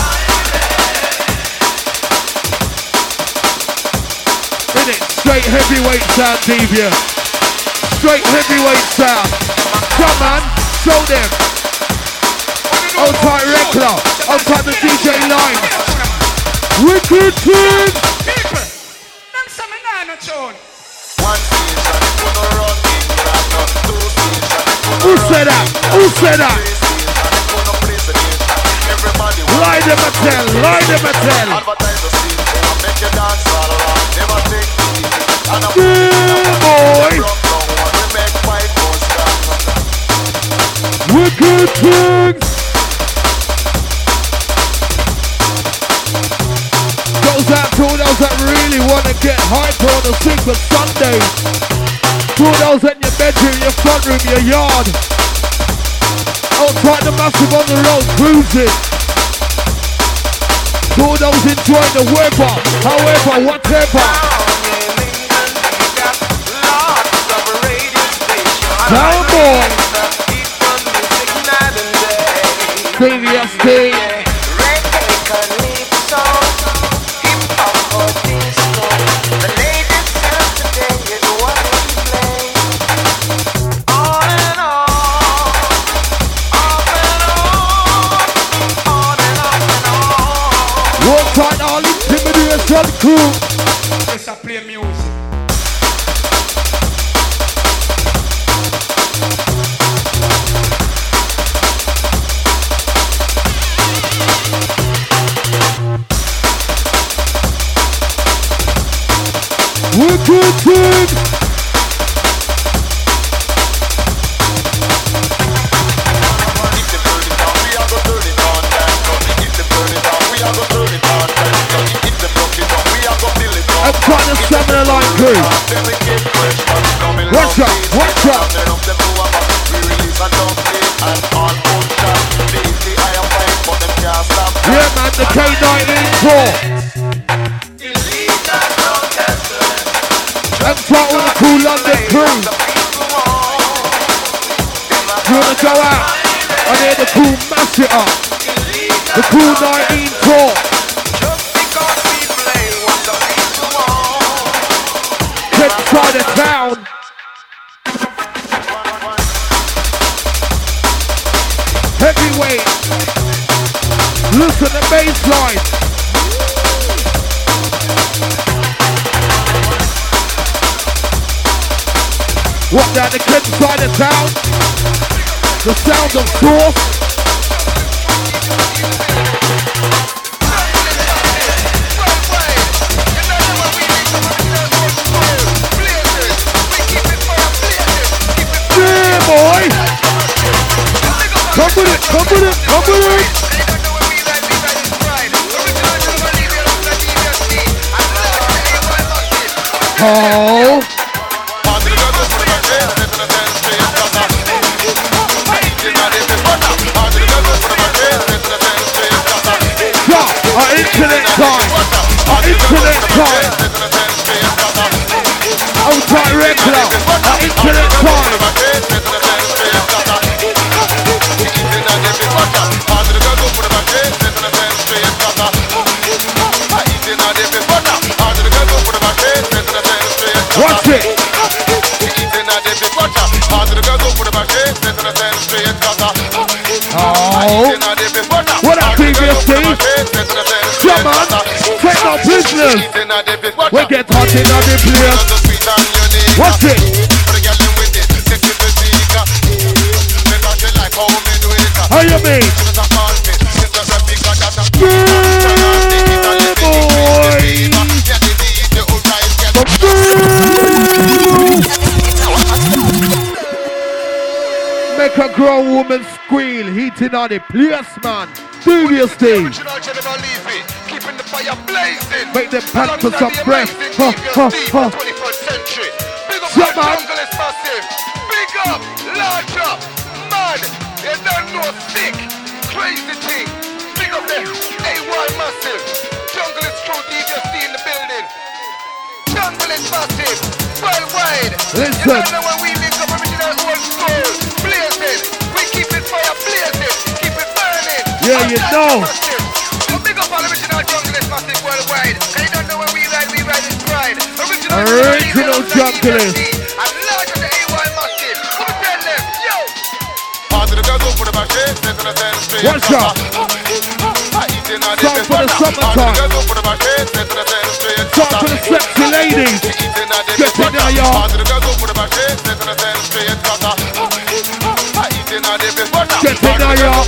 Straight heavyweight sound, Deviant. Straight heavyweight sound. Come on, show them. Old tight regular. Old tight the DJ line. Wicked Twin. People, them say me nah no tune. Who said that? Who said that? Lie them a tell. Lie them a tell. Yeah, boy. Wicked Twigs. Goes out to all those that really want to get hyper on a Super Sunday. To all those in your bedroom, your front room, your yard. Outside the massive on the road, cruising. To all those enjoying the weather, however, whatever. Down boy. Previous day. One time all intimidation crew. Just a play music. Wicked Twin. I'm trying to summon a line crew. Watch out, watch out. Yeah man, the K19 tour. I'm trying with the cool London crew. You wanna go out? I hear the cool mash it up. The cool 19 tour. Side of town. Heavyweight. Listen to bass line. What down the Kent side of town? The sound of Source. Boy! Come with it, come with it, come with it! Oh! Yeah, our internet time! Our internet time! Outside regular! Our internet time! Watch it! Oh! What up, previous team? Come on! Take no prisoners! We get hot in the place! Watch it! How you mean? Make a grown woman squeal, heating on the place, man. Previous day. Keeping the fire blazing. Make them pant for some breath. Ha, ha, ha. Yeah, man. Jungle is massive. Big up, large up, mad. You don't know sick, crazy thing. Big up the AY massive. Jungle is true DJC in the building. Jungle is massive, worldwide. Listen. You don't know when we link up original old school. Blazing, we keep it fire blazing, keep it burning. Yeah, you know. So big up all original Jungle is massive worldwide. And you don't know when we ride it pride. Original Jungle is. And large of the AY massive. Come and tell them, yo. What's up? Time for the summertime. Time for the sexy ladies. Get in there, y'all. Get in there, y'all.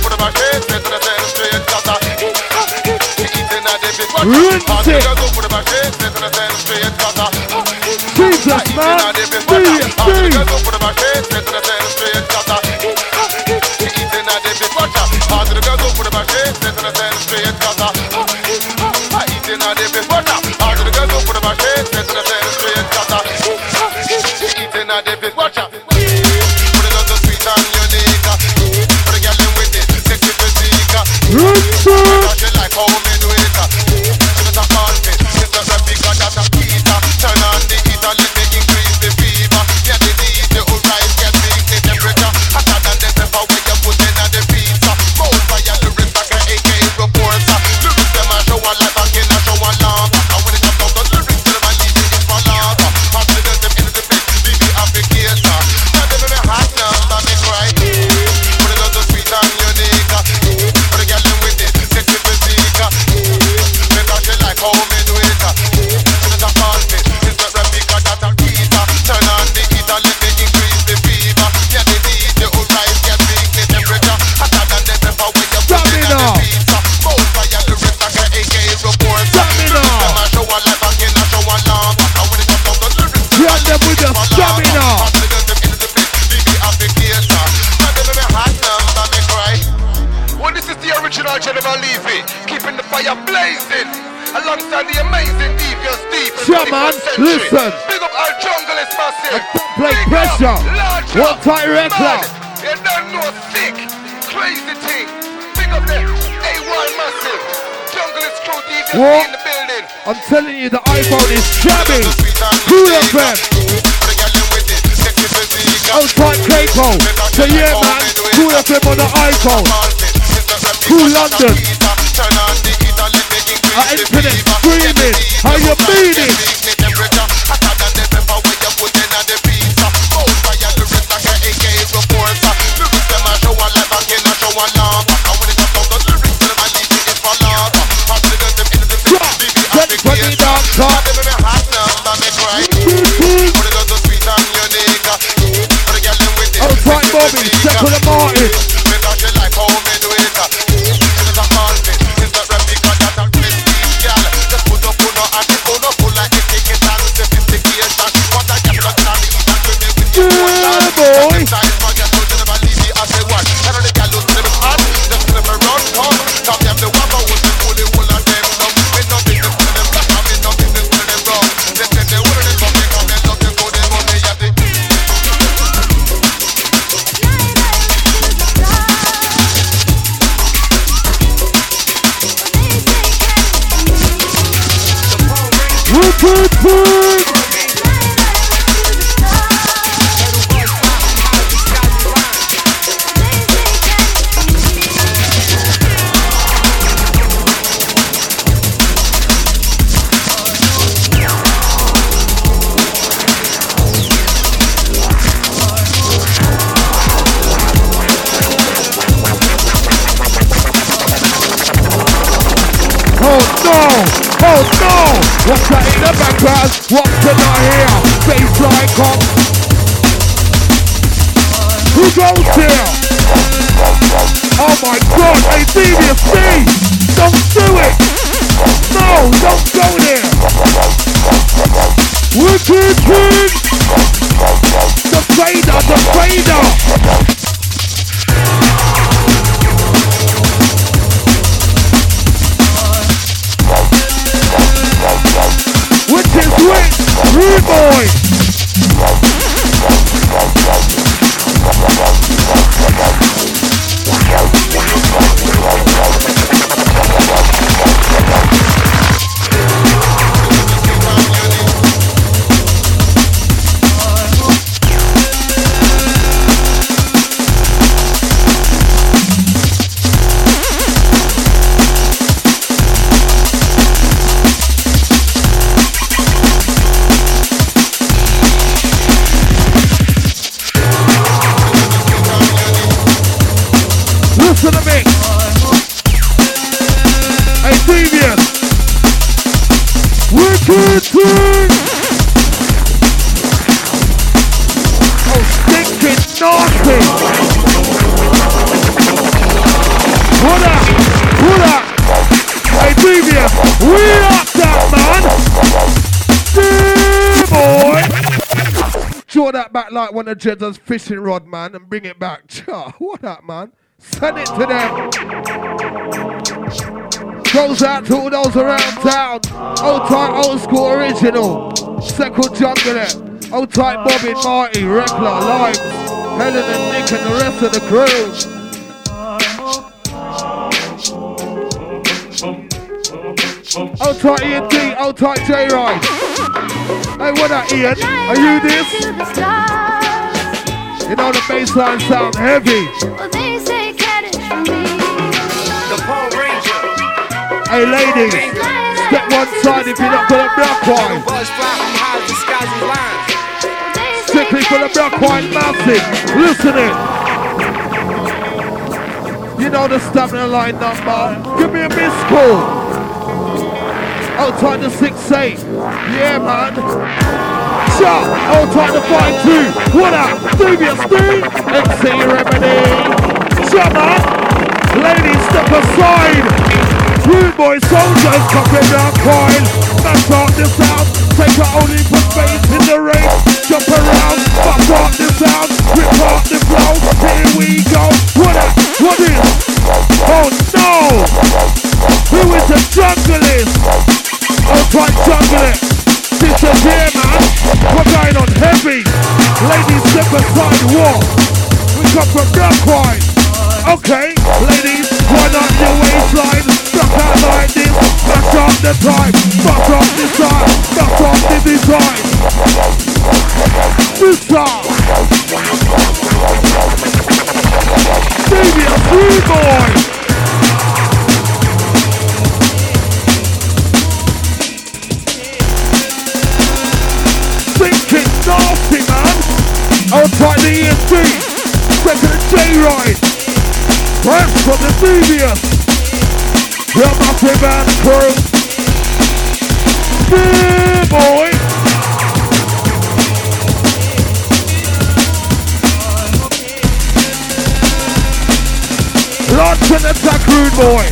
Rinse it. Jesus, man. Watch out. Put it on the sweet and unique. Put a girl in with it, sexy physique. She like how me do it. She's a confident, she's a replica, that's a heater. Turn on the heater, let me increase the fever. Yeah, the DJ who rise, get big the temperature. Hotter than the pepper when you put in the pizza. Roll fire, lyrics like an AK reporter. Lyrics them a show one life, again a show one love. And when it comes down to lyrics, tell them I leave it in for love. Passing them into the place, leave the applicator. Now they make me hot now, that me cry. Put it on the sweet and unique. Put a girl in with it, sexy physique. Because she like how me do it. She's a confident, she's a replica, that's a heater. Turn on the heater, let me increase the fever. Yeah, the DJ who rise, get big the temperature. Hotter than the pepper when you put in the pizza. Roll fire, lyrics like an AK reporter. Them a show one life, again a show one love. And when it comes down to lyrics, Run them with the stamina. Well, this is the original General Levy, keeping the fire blazing alongside the amazing Devious Deep. Yeah, man, listen. Big up our Jungle is massive. Play Big pressure. up, large What up, tight record? mad. You don't know sick, crazy thing. Big up the AY massive. Jungle is true Devious What? in the building. I'm telling you, the iPhone is jamming. Cool FM. Outside Keiko. So yeah, man. Cool FM on the iPhone. Cool London. Our internet streaming. How you meaning? Outside Bobby, Second and Martin. Oh no! What's that in the background? What can I hear? Bassline comes. Who goes here? Oh my god, hey DVC! Don't do it! No, don't go there! Wicked King! The Vader, the Vader! Which is which? Rude boy! Throw that back like one of Jedda's fishing rod, man, and bring it back. Cha, what that, man? Send it to them. Goes out to all those around town. Old tight, old school original. Second jungle it. Old tight Bobby, Marty, Rekla, Limes, Helen and Nick and the rest of the crew. Old tight Ian D, old tight J-Ride. Hey, what up, Ian? Are you this? You know the bassline sound heavy. Hey, ladies, step one side if you're not for the black wine. Strictly for the black wine, massive. Listen it. You know the stamina line number. Give me a missed call. Outside the 6-8. Yeah, man. Shot. Outside the 5-2. What up? Stevie Steve. MC Remedy. Shot, man. Ladies, step aside. Rude boy soldiers copy down coin. Smash out the sound. Take a only for space in the rain. Jump around. Fuck out the sound. Rip out the flow. Here we go. What up? What is? Oh no! Who is the junglist? I'll try jungle it. Disappear, man. We're going on heavy. Ladies, step aside. What? We come from black wine. Okay, ladies, wind up your waistline. Stuck out like this. Back up the time. Back up the time. Back up the design. This time. Baby, a free boy. Thinking nasty, man. I'll try the ESP. Second J-Ride. Friends from the previous. You're massive and crew. Yeah, boy. Launch and attack, rude boy.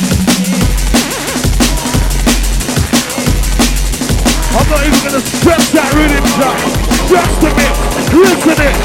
I'm not even gonna stress that rhythm track. Just a bit. Listen it.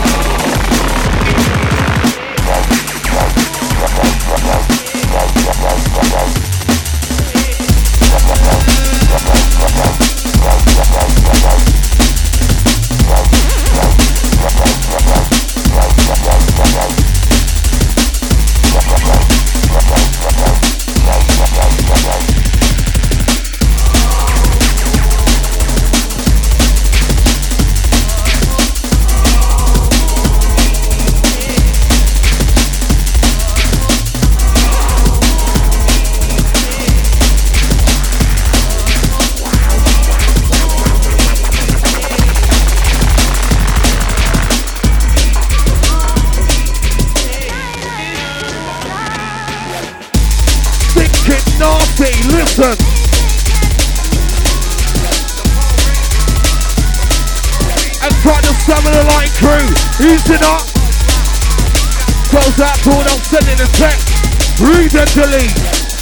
Listen. And try to summon the light crew. Easy up. Goes out to all those sending a text. Read and delete.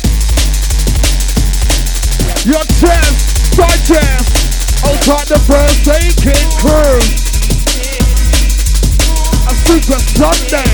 Your chest, side chest. Outside the birthday king crew. A Super Sunday.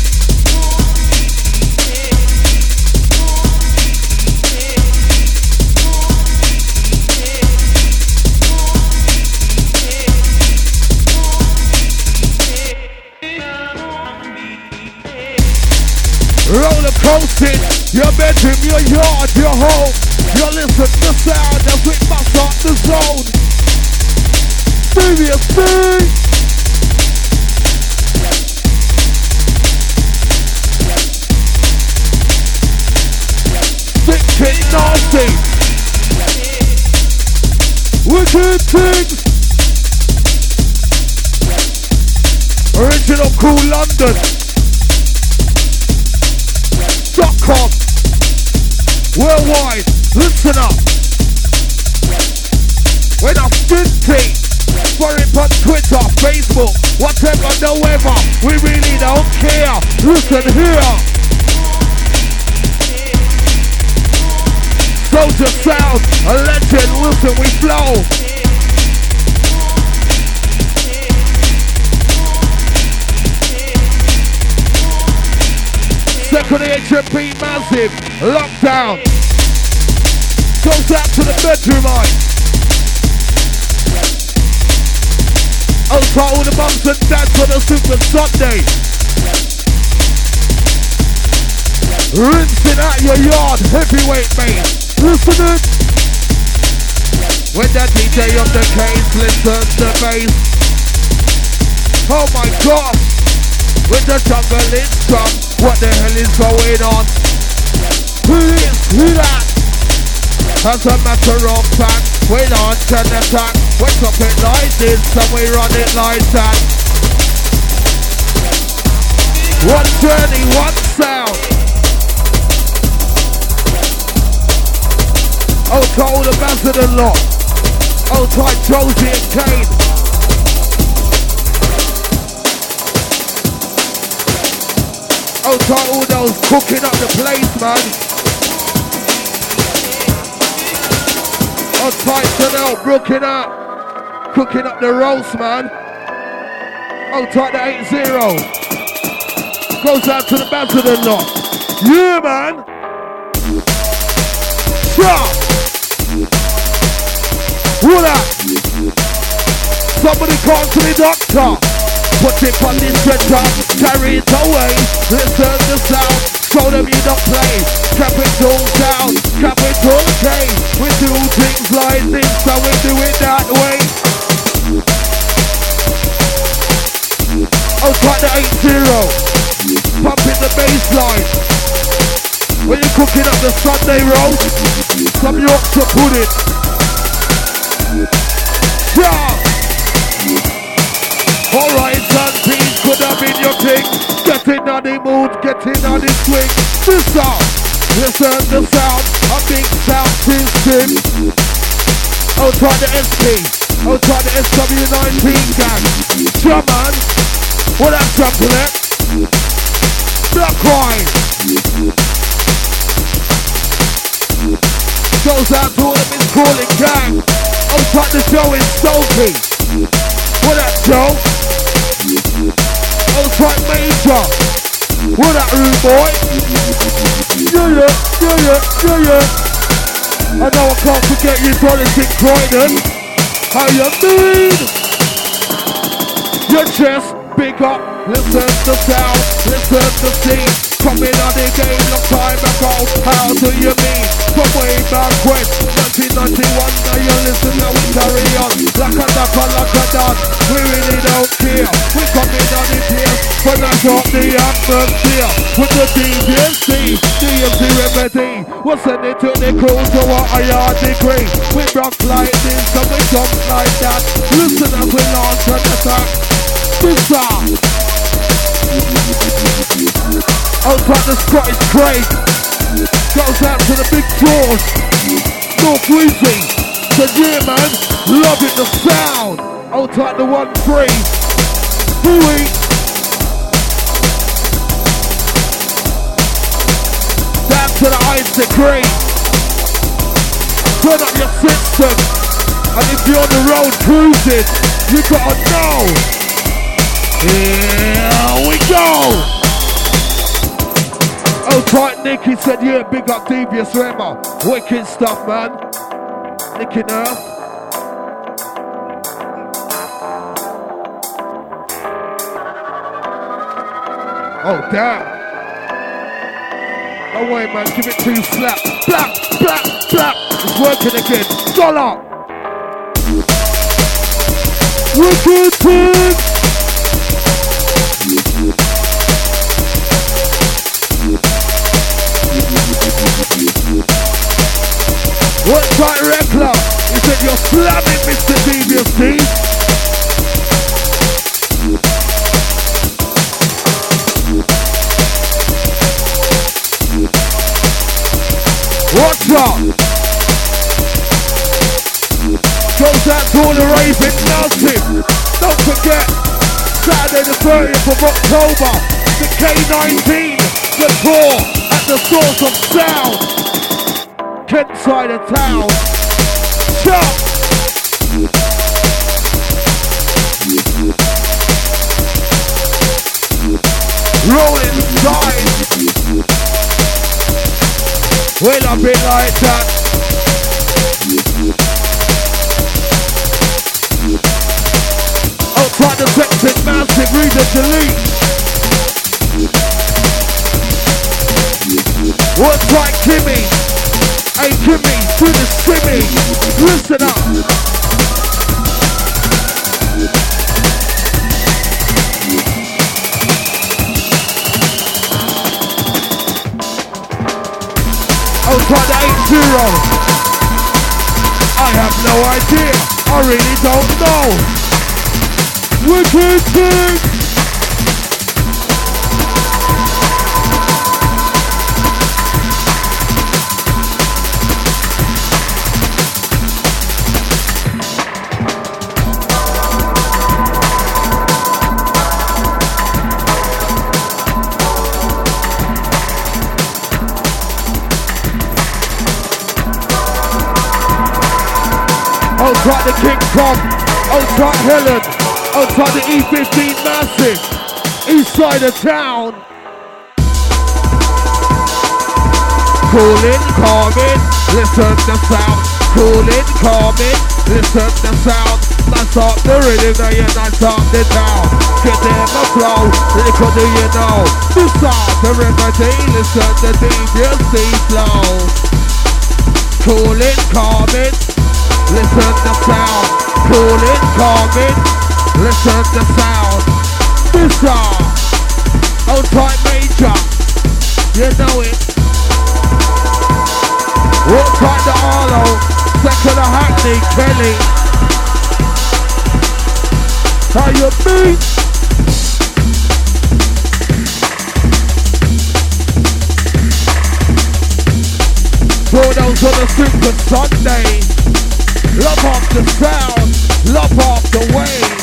Roller coasting, your bedroom, your yard, your home. You listen to the sound as we bust up the zone. Seriously. Thinking nasty. Wicked things. Original Cool London. .com. Worldwide, listen up. When I'm stinty, for it on Twitter, Facebook, whatever the weather, we really don't care. Listen here. Soldier sound, a legend, listen, we flow. HMP Massive, lockdown. Goes out to the bedroom eye. Outside all the mums and dads on a Super Sunday. Rinsing out your yard, heavyweight mate. Listening. When the DJ on the case listens to bass. Oh my God. When the jungle is drum, what the hell is going on? Who is who that? As a matter of fact, we launch an attack. We drop it like this and we run it like that. One journey, one sound. Oh, to all the Mazda lot. Oh, tight Josie and Kane. Oh, to all those cooking up the place, man. Oh, tight Chanel, brooking up. Cooking up the roast, man. Oh, tight the 8-0. Goes out to the Mazda lot. Yeah, man. Stop. What up? Somebody call to the doctor. Put it on the stretcher, carry it away. Listen to sound, show them you don't play. Capital down, capital K. We do things like this, so we do it that way. Oh, try the 8-0. Pumping the bass line. When you're cooking up the Sunday roast, some Yorkshire pudding. Yeah. Alright, son, please could have been your thing. Get in on the mood, get in on the swing. This sound, listen the sound, a big sound system. Oh, try the SP, oh, try the SW19 gang. Yeah, man, what up, chocolate? Black wine. Goes out to all of his crawling gang. Oh, try the show is Sophie. What up, Joe? Oh, try Major. What up, rude boy? Yeah. I know I can't forget you, Doris in Croydon. How you mean? Your chest, big up. Listen to sound, listen to see. Coming on the game long time ago. How do you mean? From way back when 1991, now you listen, now we carry on. Like a knuckle, like a dot. We really don't care. We coming on the place when I drop the atmosphere. With the DMC remedy. We'll send it to the crew to a higher degree. We rock like this and we jump like that. Listen as we launch an attack. This song. Outside the Scottish Craig. Goes out to the big George. North Weezy. Said yeah, man, loving the sound. Outside the 1-3. Hooey. Down to the Isaac Green. Turn up your system. And if you're on the road cruising, you gotta know. Here we go. Oh, tight Nicky said, yeah, big up Devious Rema. Wicked stuff, man. Nicky Nerf. Oh, damn. No way, man. Give it 2 slaps. Blap, blap, blap. It's working again. Dollar. Wicked pig. What tight Reckler? He said you're slamming Mr. Devious D. Watch out! Goes out to all the raving Nelson. Don't forget, Saturday the 30th of October, the K19, the tour at the Source of Sound. Kent side of town. Shut! Rolling side. Well, I've been like that. Outside the section, massive, read the delete. What's like Kimmy? Hey Kimmy, do the shimmy. Listen up. Outside the 8-0. I have no idea. I really don't know. Wicked thing. Outside the King Kong, outside Helen, outside the E15 Massive, east side of town. Coolin', calming, listen to sound. Coolin', calming, listen to sound. Nice up the rhythm, now you nice up the town. Get in the flow, little do you know. This side the remedy, listen to DJC flow. Coolin', calming. Listen to sound, coolin', calming, listen to sound. This song, old type major, you know it. What type the Arlo, second of Hackney, Kelly. How you mean? For those on a Super Sunday. Love off the sound, love off the way.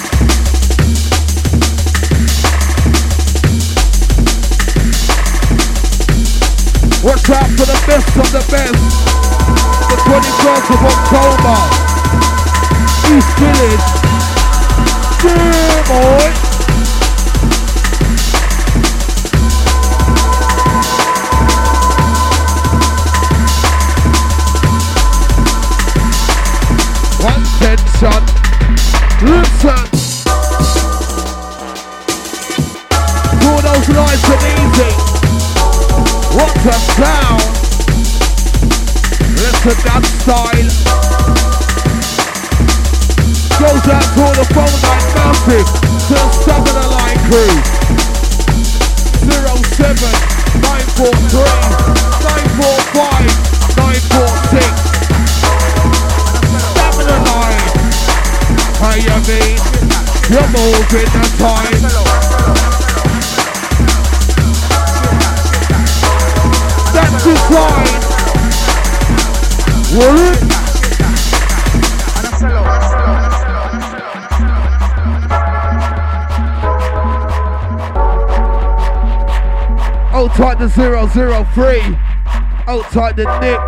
Watch out for the best of the best. The 21st of October, East Village. Yeah, boy. One tension, listen. Do those nice and easy. What a sound. Listen that style. Goes out to all the phone line massive. To the stamina line crew. 07 943 945 946. How you mean? You're moving the time. That's the sign. What? Outside the 003. Outside the Nick.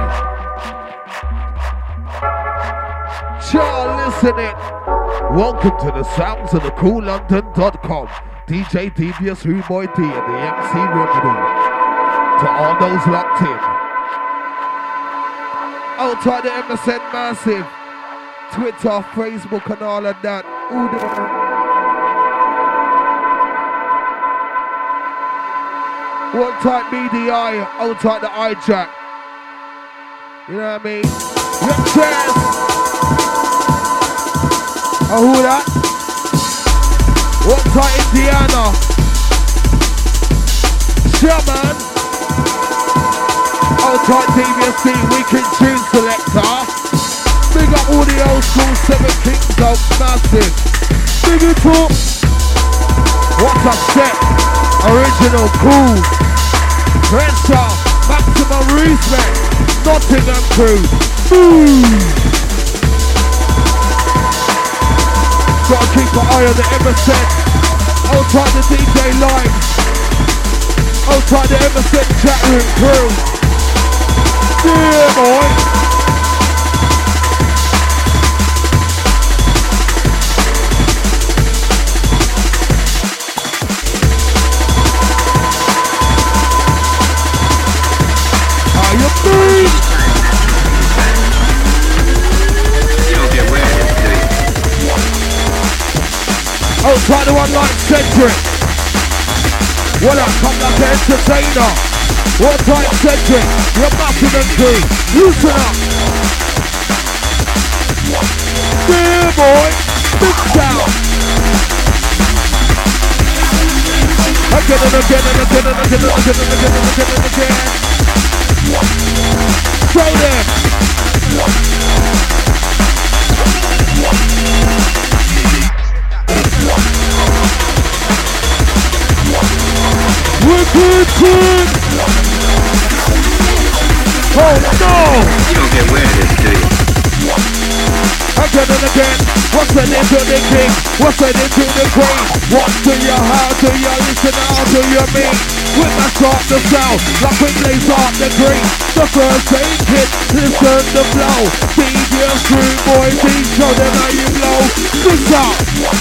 Sure, listen it. Welcome to the sounds of the CoolLondon.com. DJ Devious, Ruboy D, and the MC Remedy. To all those locked in. Outside the MSN Massive. Twitter, Facebook, and all of that. One type BDI, outside the iJack. You know what I mean? Your chest. Oh, who that? What type Indiana? Shaman. Outside DVSC, Weekend Tune Selector. Big up all the old school 7 Kings of Massive. Big it up. What a set. Original, cool. Pressure, maximum respect. Nottingham crew. Gotta keep an eye on the MSN. Outside the DJ Live. Outside the MSN chat room crew. Yeah, boy. How you doing? Outside the one like Cedric. What up, come like an entertainer. What type Cedric? You're massive and crew. Loosen up. Yeah, boy. Big sound. Again and again and again and again and again and again and again and again. Show them. Wicked King! Oh no! You don't get where it is, do you? Again and again, what's the name to the king? What's the name to the queen? What do you, how do you listen, how do you mean? We must start the sound, like we blaze up the green. The first aid kit, listen the flow. Feed your screw boy, beat, show them how you blow. This up!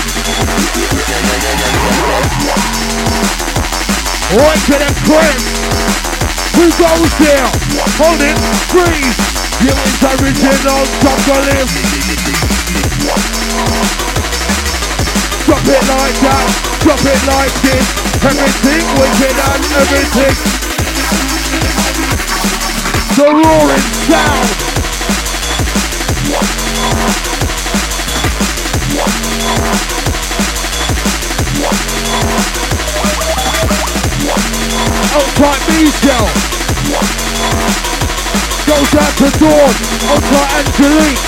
Right to the Chris. Who goes there? Hold it, freeze. You is original chocolate. Drop it like that, drop it like this. Everything wicked and everything. The roaring sound. Outside Michelle. Goes out to Dawn. Outside Angelique.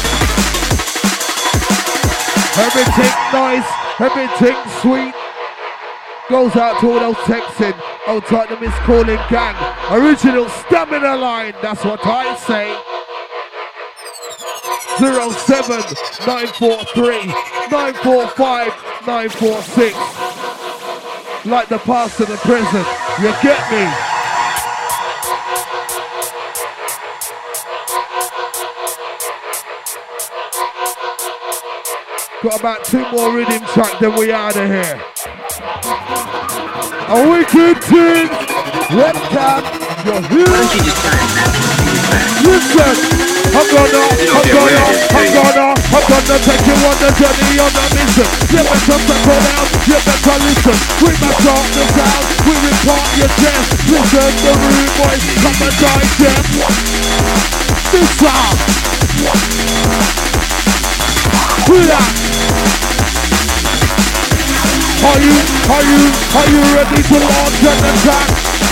Everything nice. Everything sweet. Goes out to all those texting. Outside the Miss Calling gang. Original stamina line. That's what I say. 07-943-945-946. Like the past of the present. You get me? Got about 2 more rhythm tracks, then we out of here. A wicked thing. Webcam, you're here. Why don't you just try and snap this back? Listen, I'm gonna take you on the journey, on the mission. You better settle down, you better listen. We must start the sound, we report your chest. Listen, the rude boys, come and digest. This sound. Relax. Are you ready to launch an attack?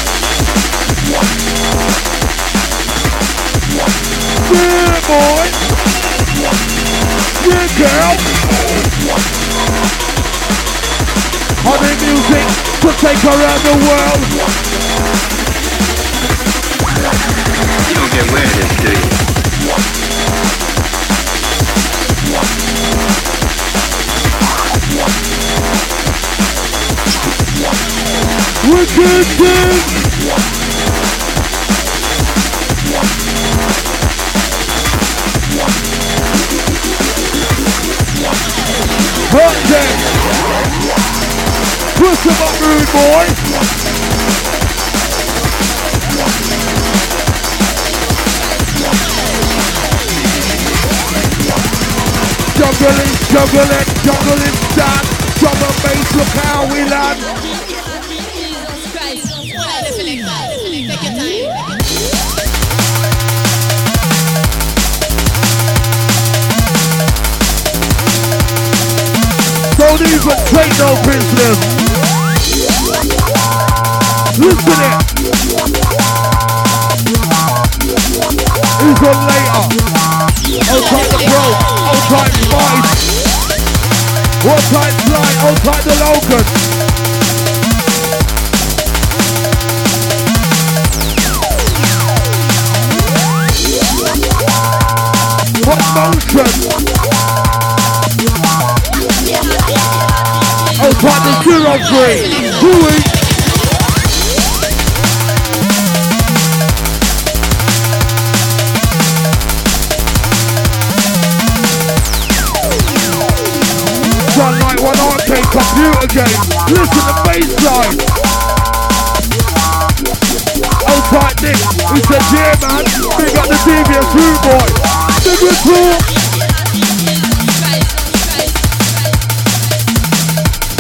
Yeah, boy. Yeah, girl. Honey music to take around the world. You don't get where it is, do you? Wicked thing. Hurt them. Push them up, rude boy. Juggling, stand. Drum and bass, look how we land. Don't even take no business. Listen it. Who's on later? Outside the Pro, outside Spice. Outside Fly, outside the Logan. What motion? Outside the 03. Who is? Run like one arcade computer game. Listen to bassline. Outside Nick, who said, yeah man, big up the devious rude boy. Big report.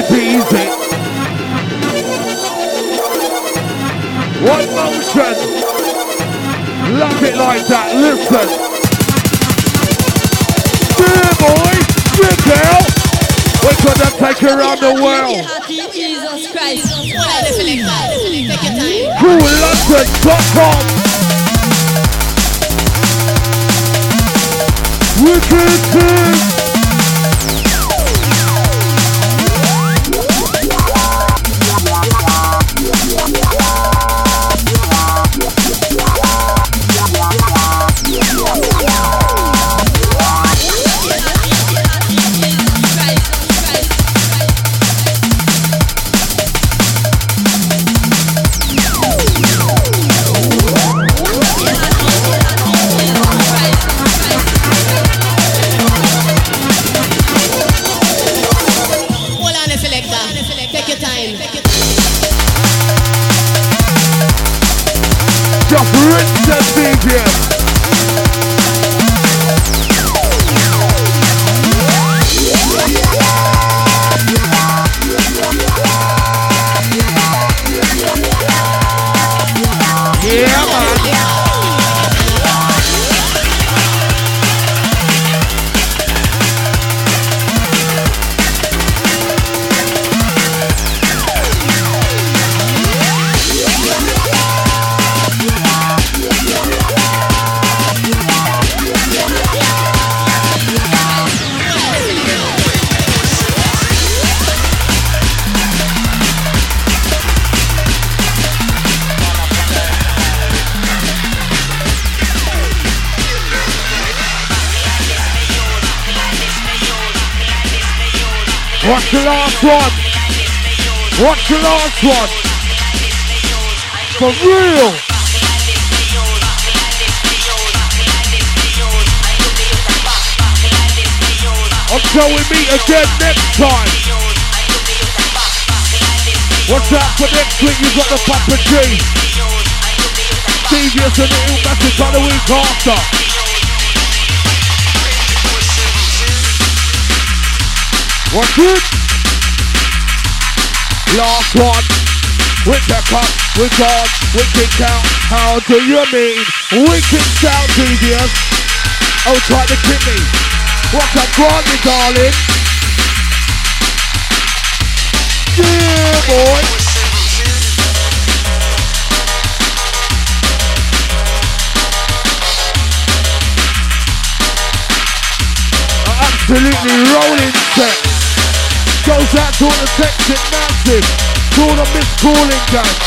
easy. One motion. Love it like that. Listen. Yeah, boy. Yeah, girl. We're gonna take her around the world. Jesus Christ. Take your time. CoolLondon.com. Wicked thing. Just rinse the BPM. Yeah, man. What's the last one? What's the last one? For real? Until we meet again next time. What's up for next week? You got the Papa G. Devious and the Ill Message on the week after. What's good? Last one. Wicked cut, wicked, wicked count. How do you mean? Wicked sound, Devious. Oh, try the kidney. What's up, Granny, darling? Yeah, boy. Absolutely rolling set. Goes out to all the Texan Massive, to all the miscalling gang.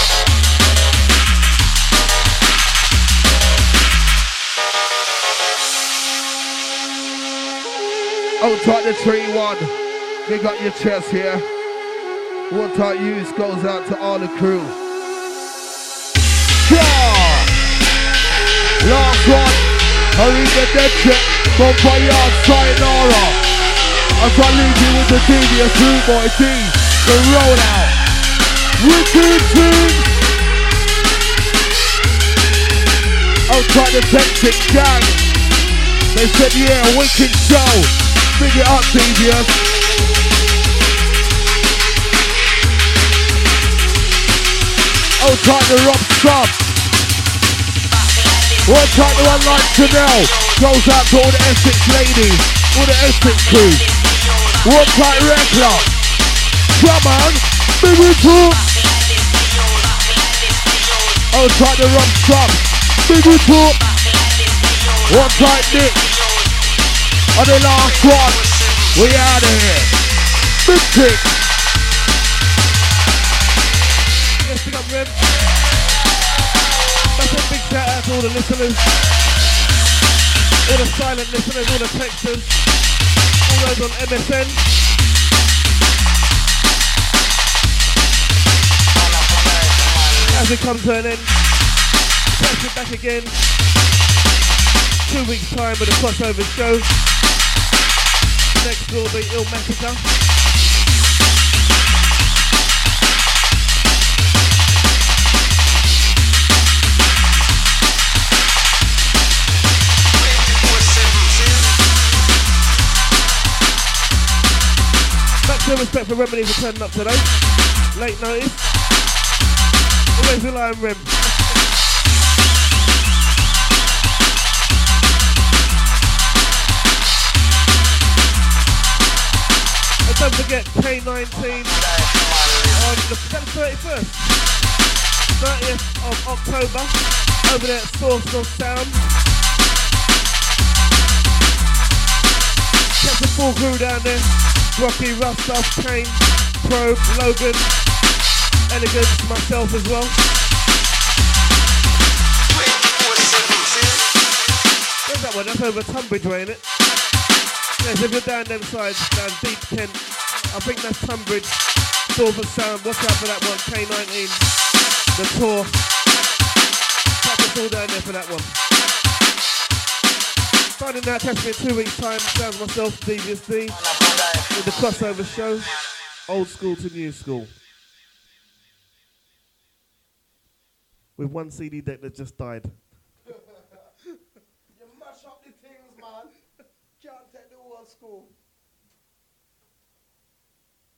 Oh, tight the 3-1. Big up your chest here. What I use goes out to all the crew. Yeah. Last one. Hurry the dead check. Bon voyage, sayonara. As I leave you with the Devious Rude Boy D, the rollout. Wicked thing. Outside the Texas gang. They said, yeah, wicked show. Big it up, Devious. Outside the Rob Sub. One time the one like Chanel. Goes out to all the Essex ladies, all the Essex crew. One tight Rekla. Come on, big it up. Oh, tight the Rob Sub. Big it up. One tight Nick. On the last one. We out of here. Big tick. Yes, big up, Rem. That's a big shout out to all the listeners. All the silent listeners, all the texters. All those on MSN. As we come to an end, catch it back again. 2 weeks time with a crossover show. Next will be Ill Massacre. Massive respect for Remedy for turning up today. Late notice. Always rely on Rem. And don't forget K19 on the 31st, 30th of October, over there at Source of Sound. Kept the full crew down there. Rocky, Rustuff, Kane, Probe, Logan, Elegance, myself as well. There's that one, that's over Tunbridge Way, innit? Yes, if you're down them sides, down Deep Kent, I think that's Tunbridge, Silver Sound, watch out for that one, K19, the tour. Catch us all down there for that one. Finding out, catch me in 2 weeks' time. Sounds myself, Devious D, with the crossover show, old school to new school. With one CD deck that just died. You mash up the things, man. Can't take the old school.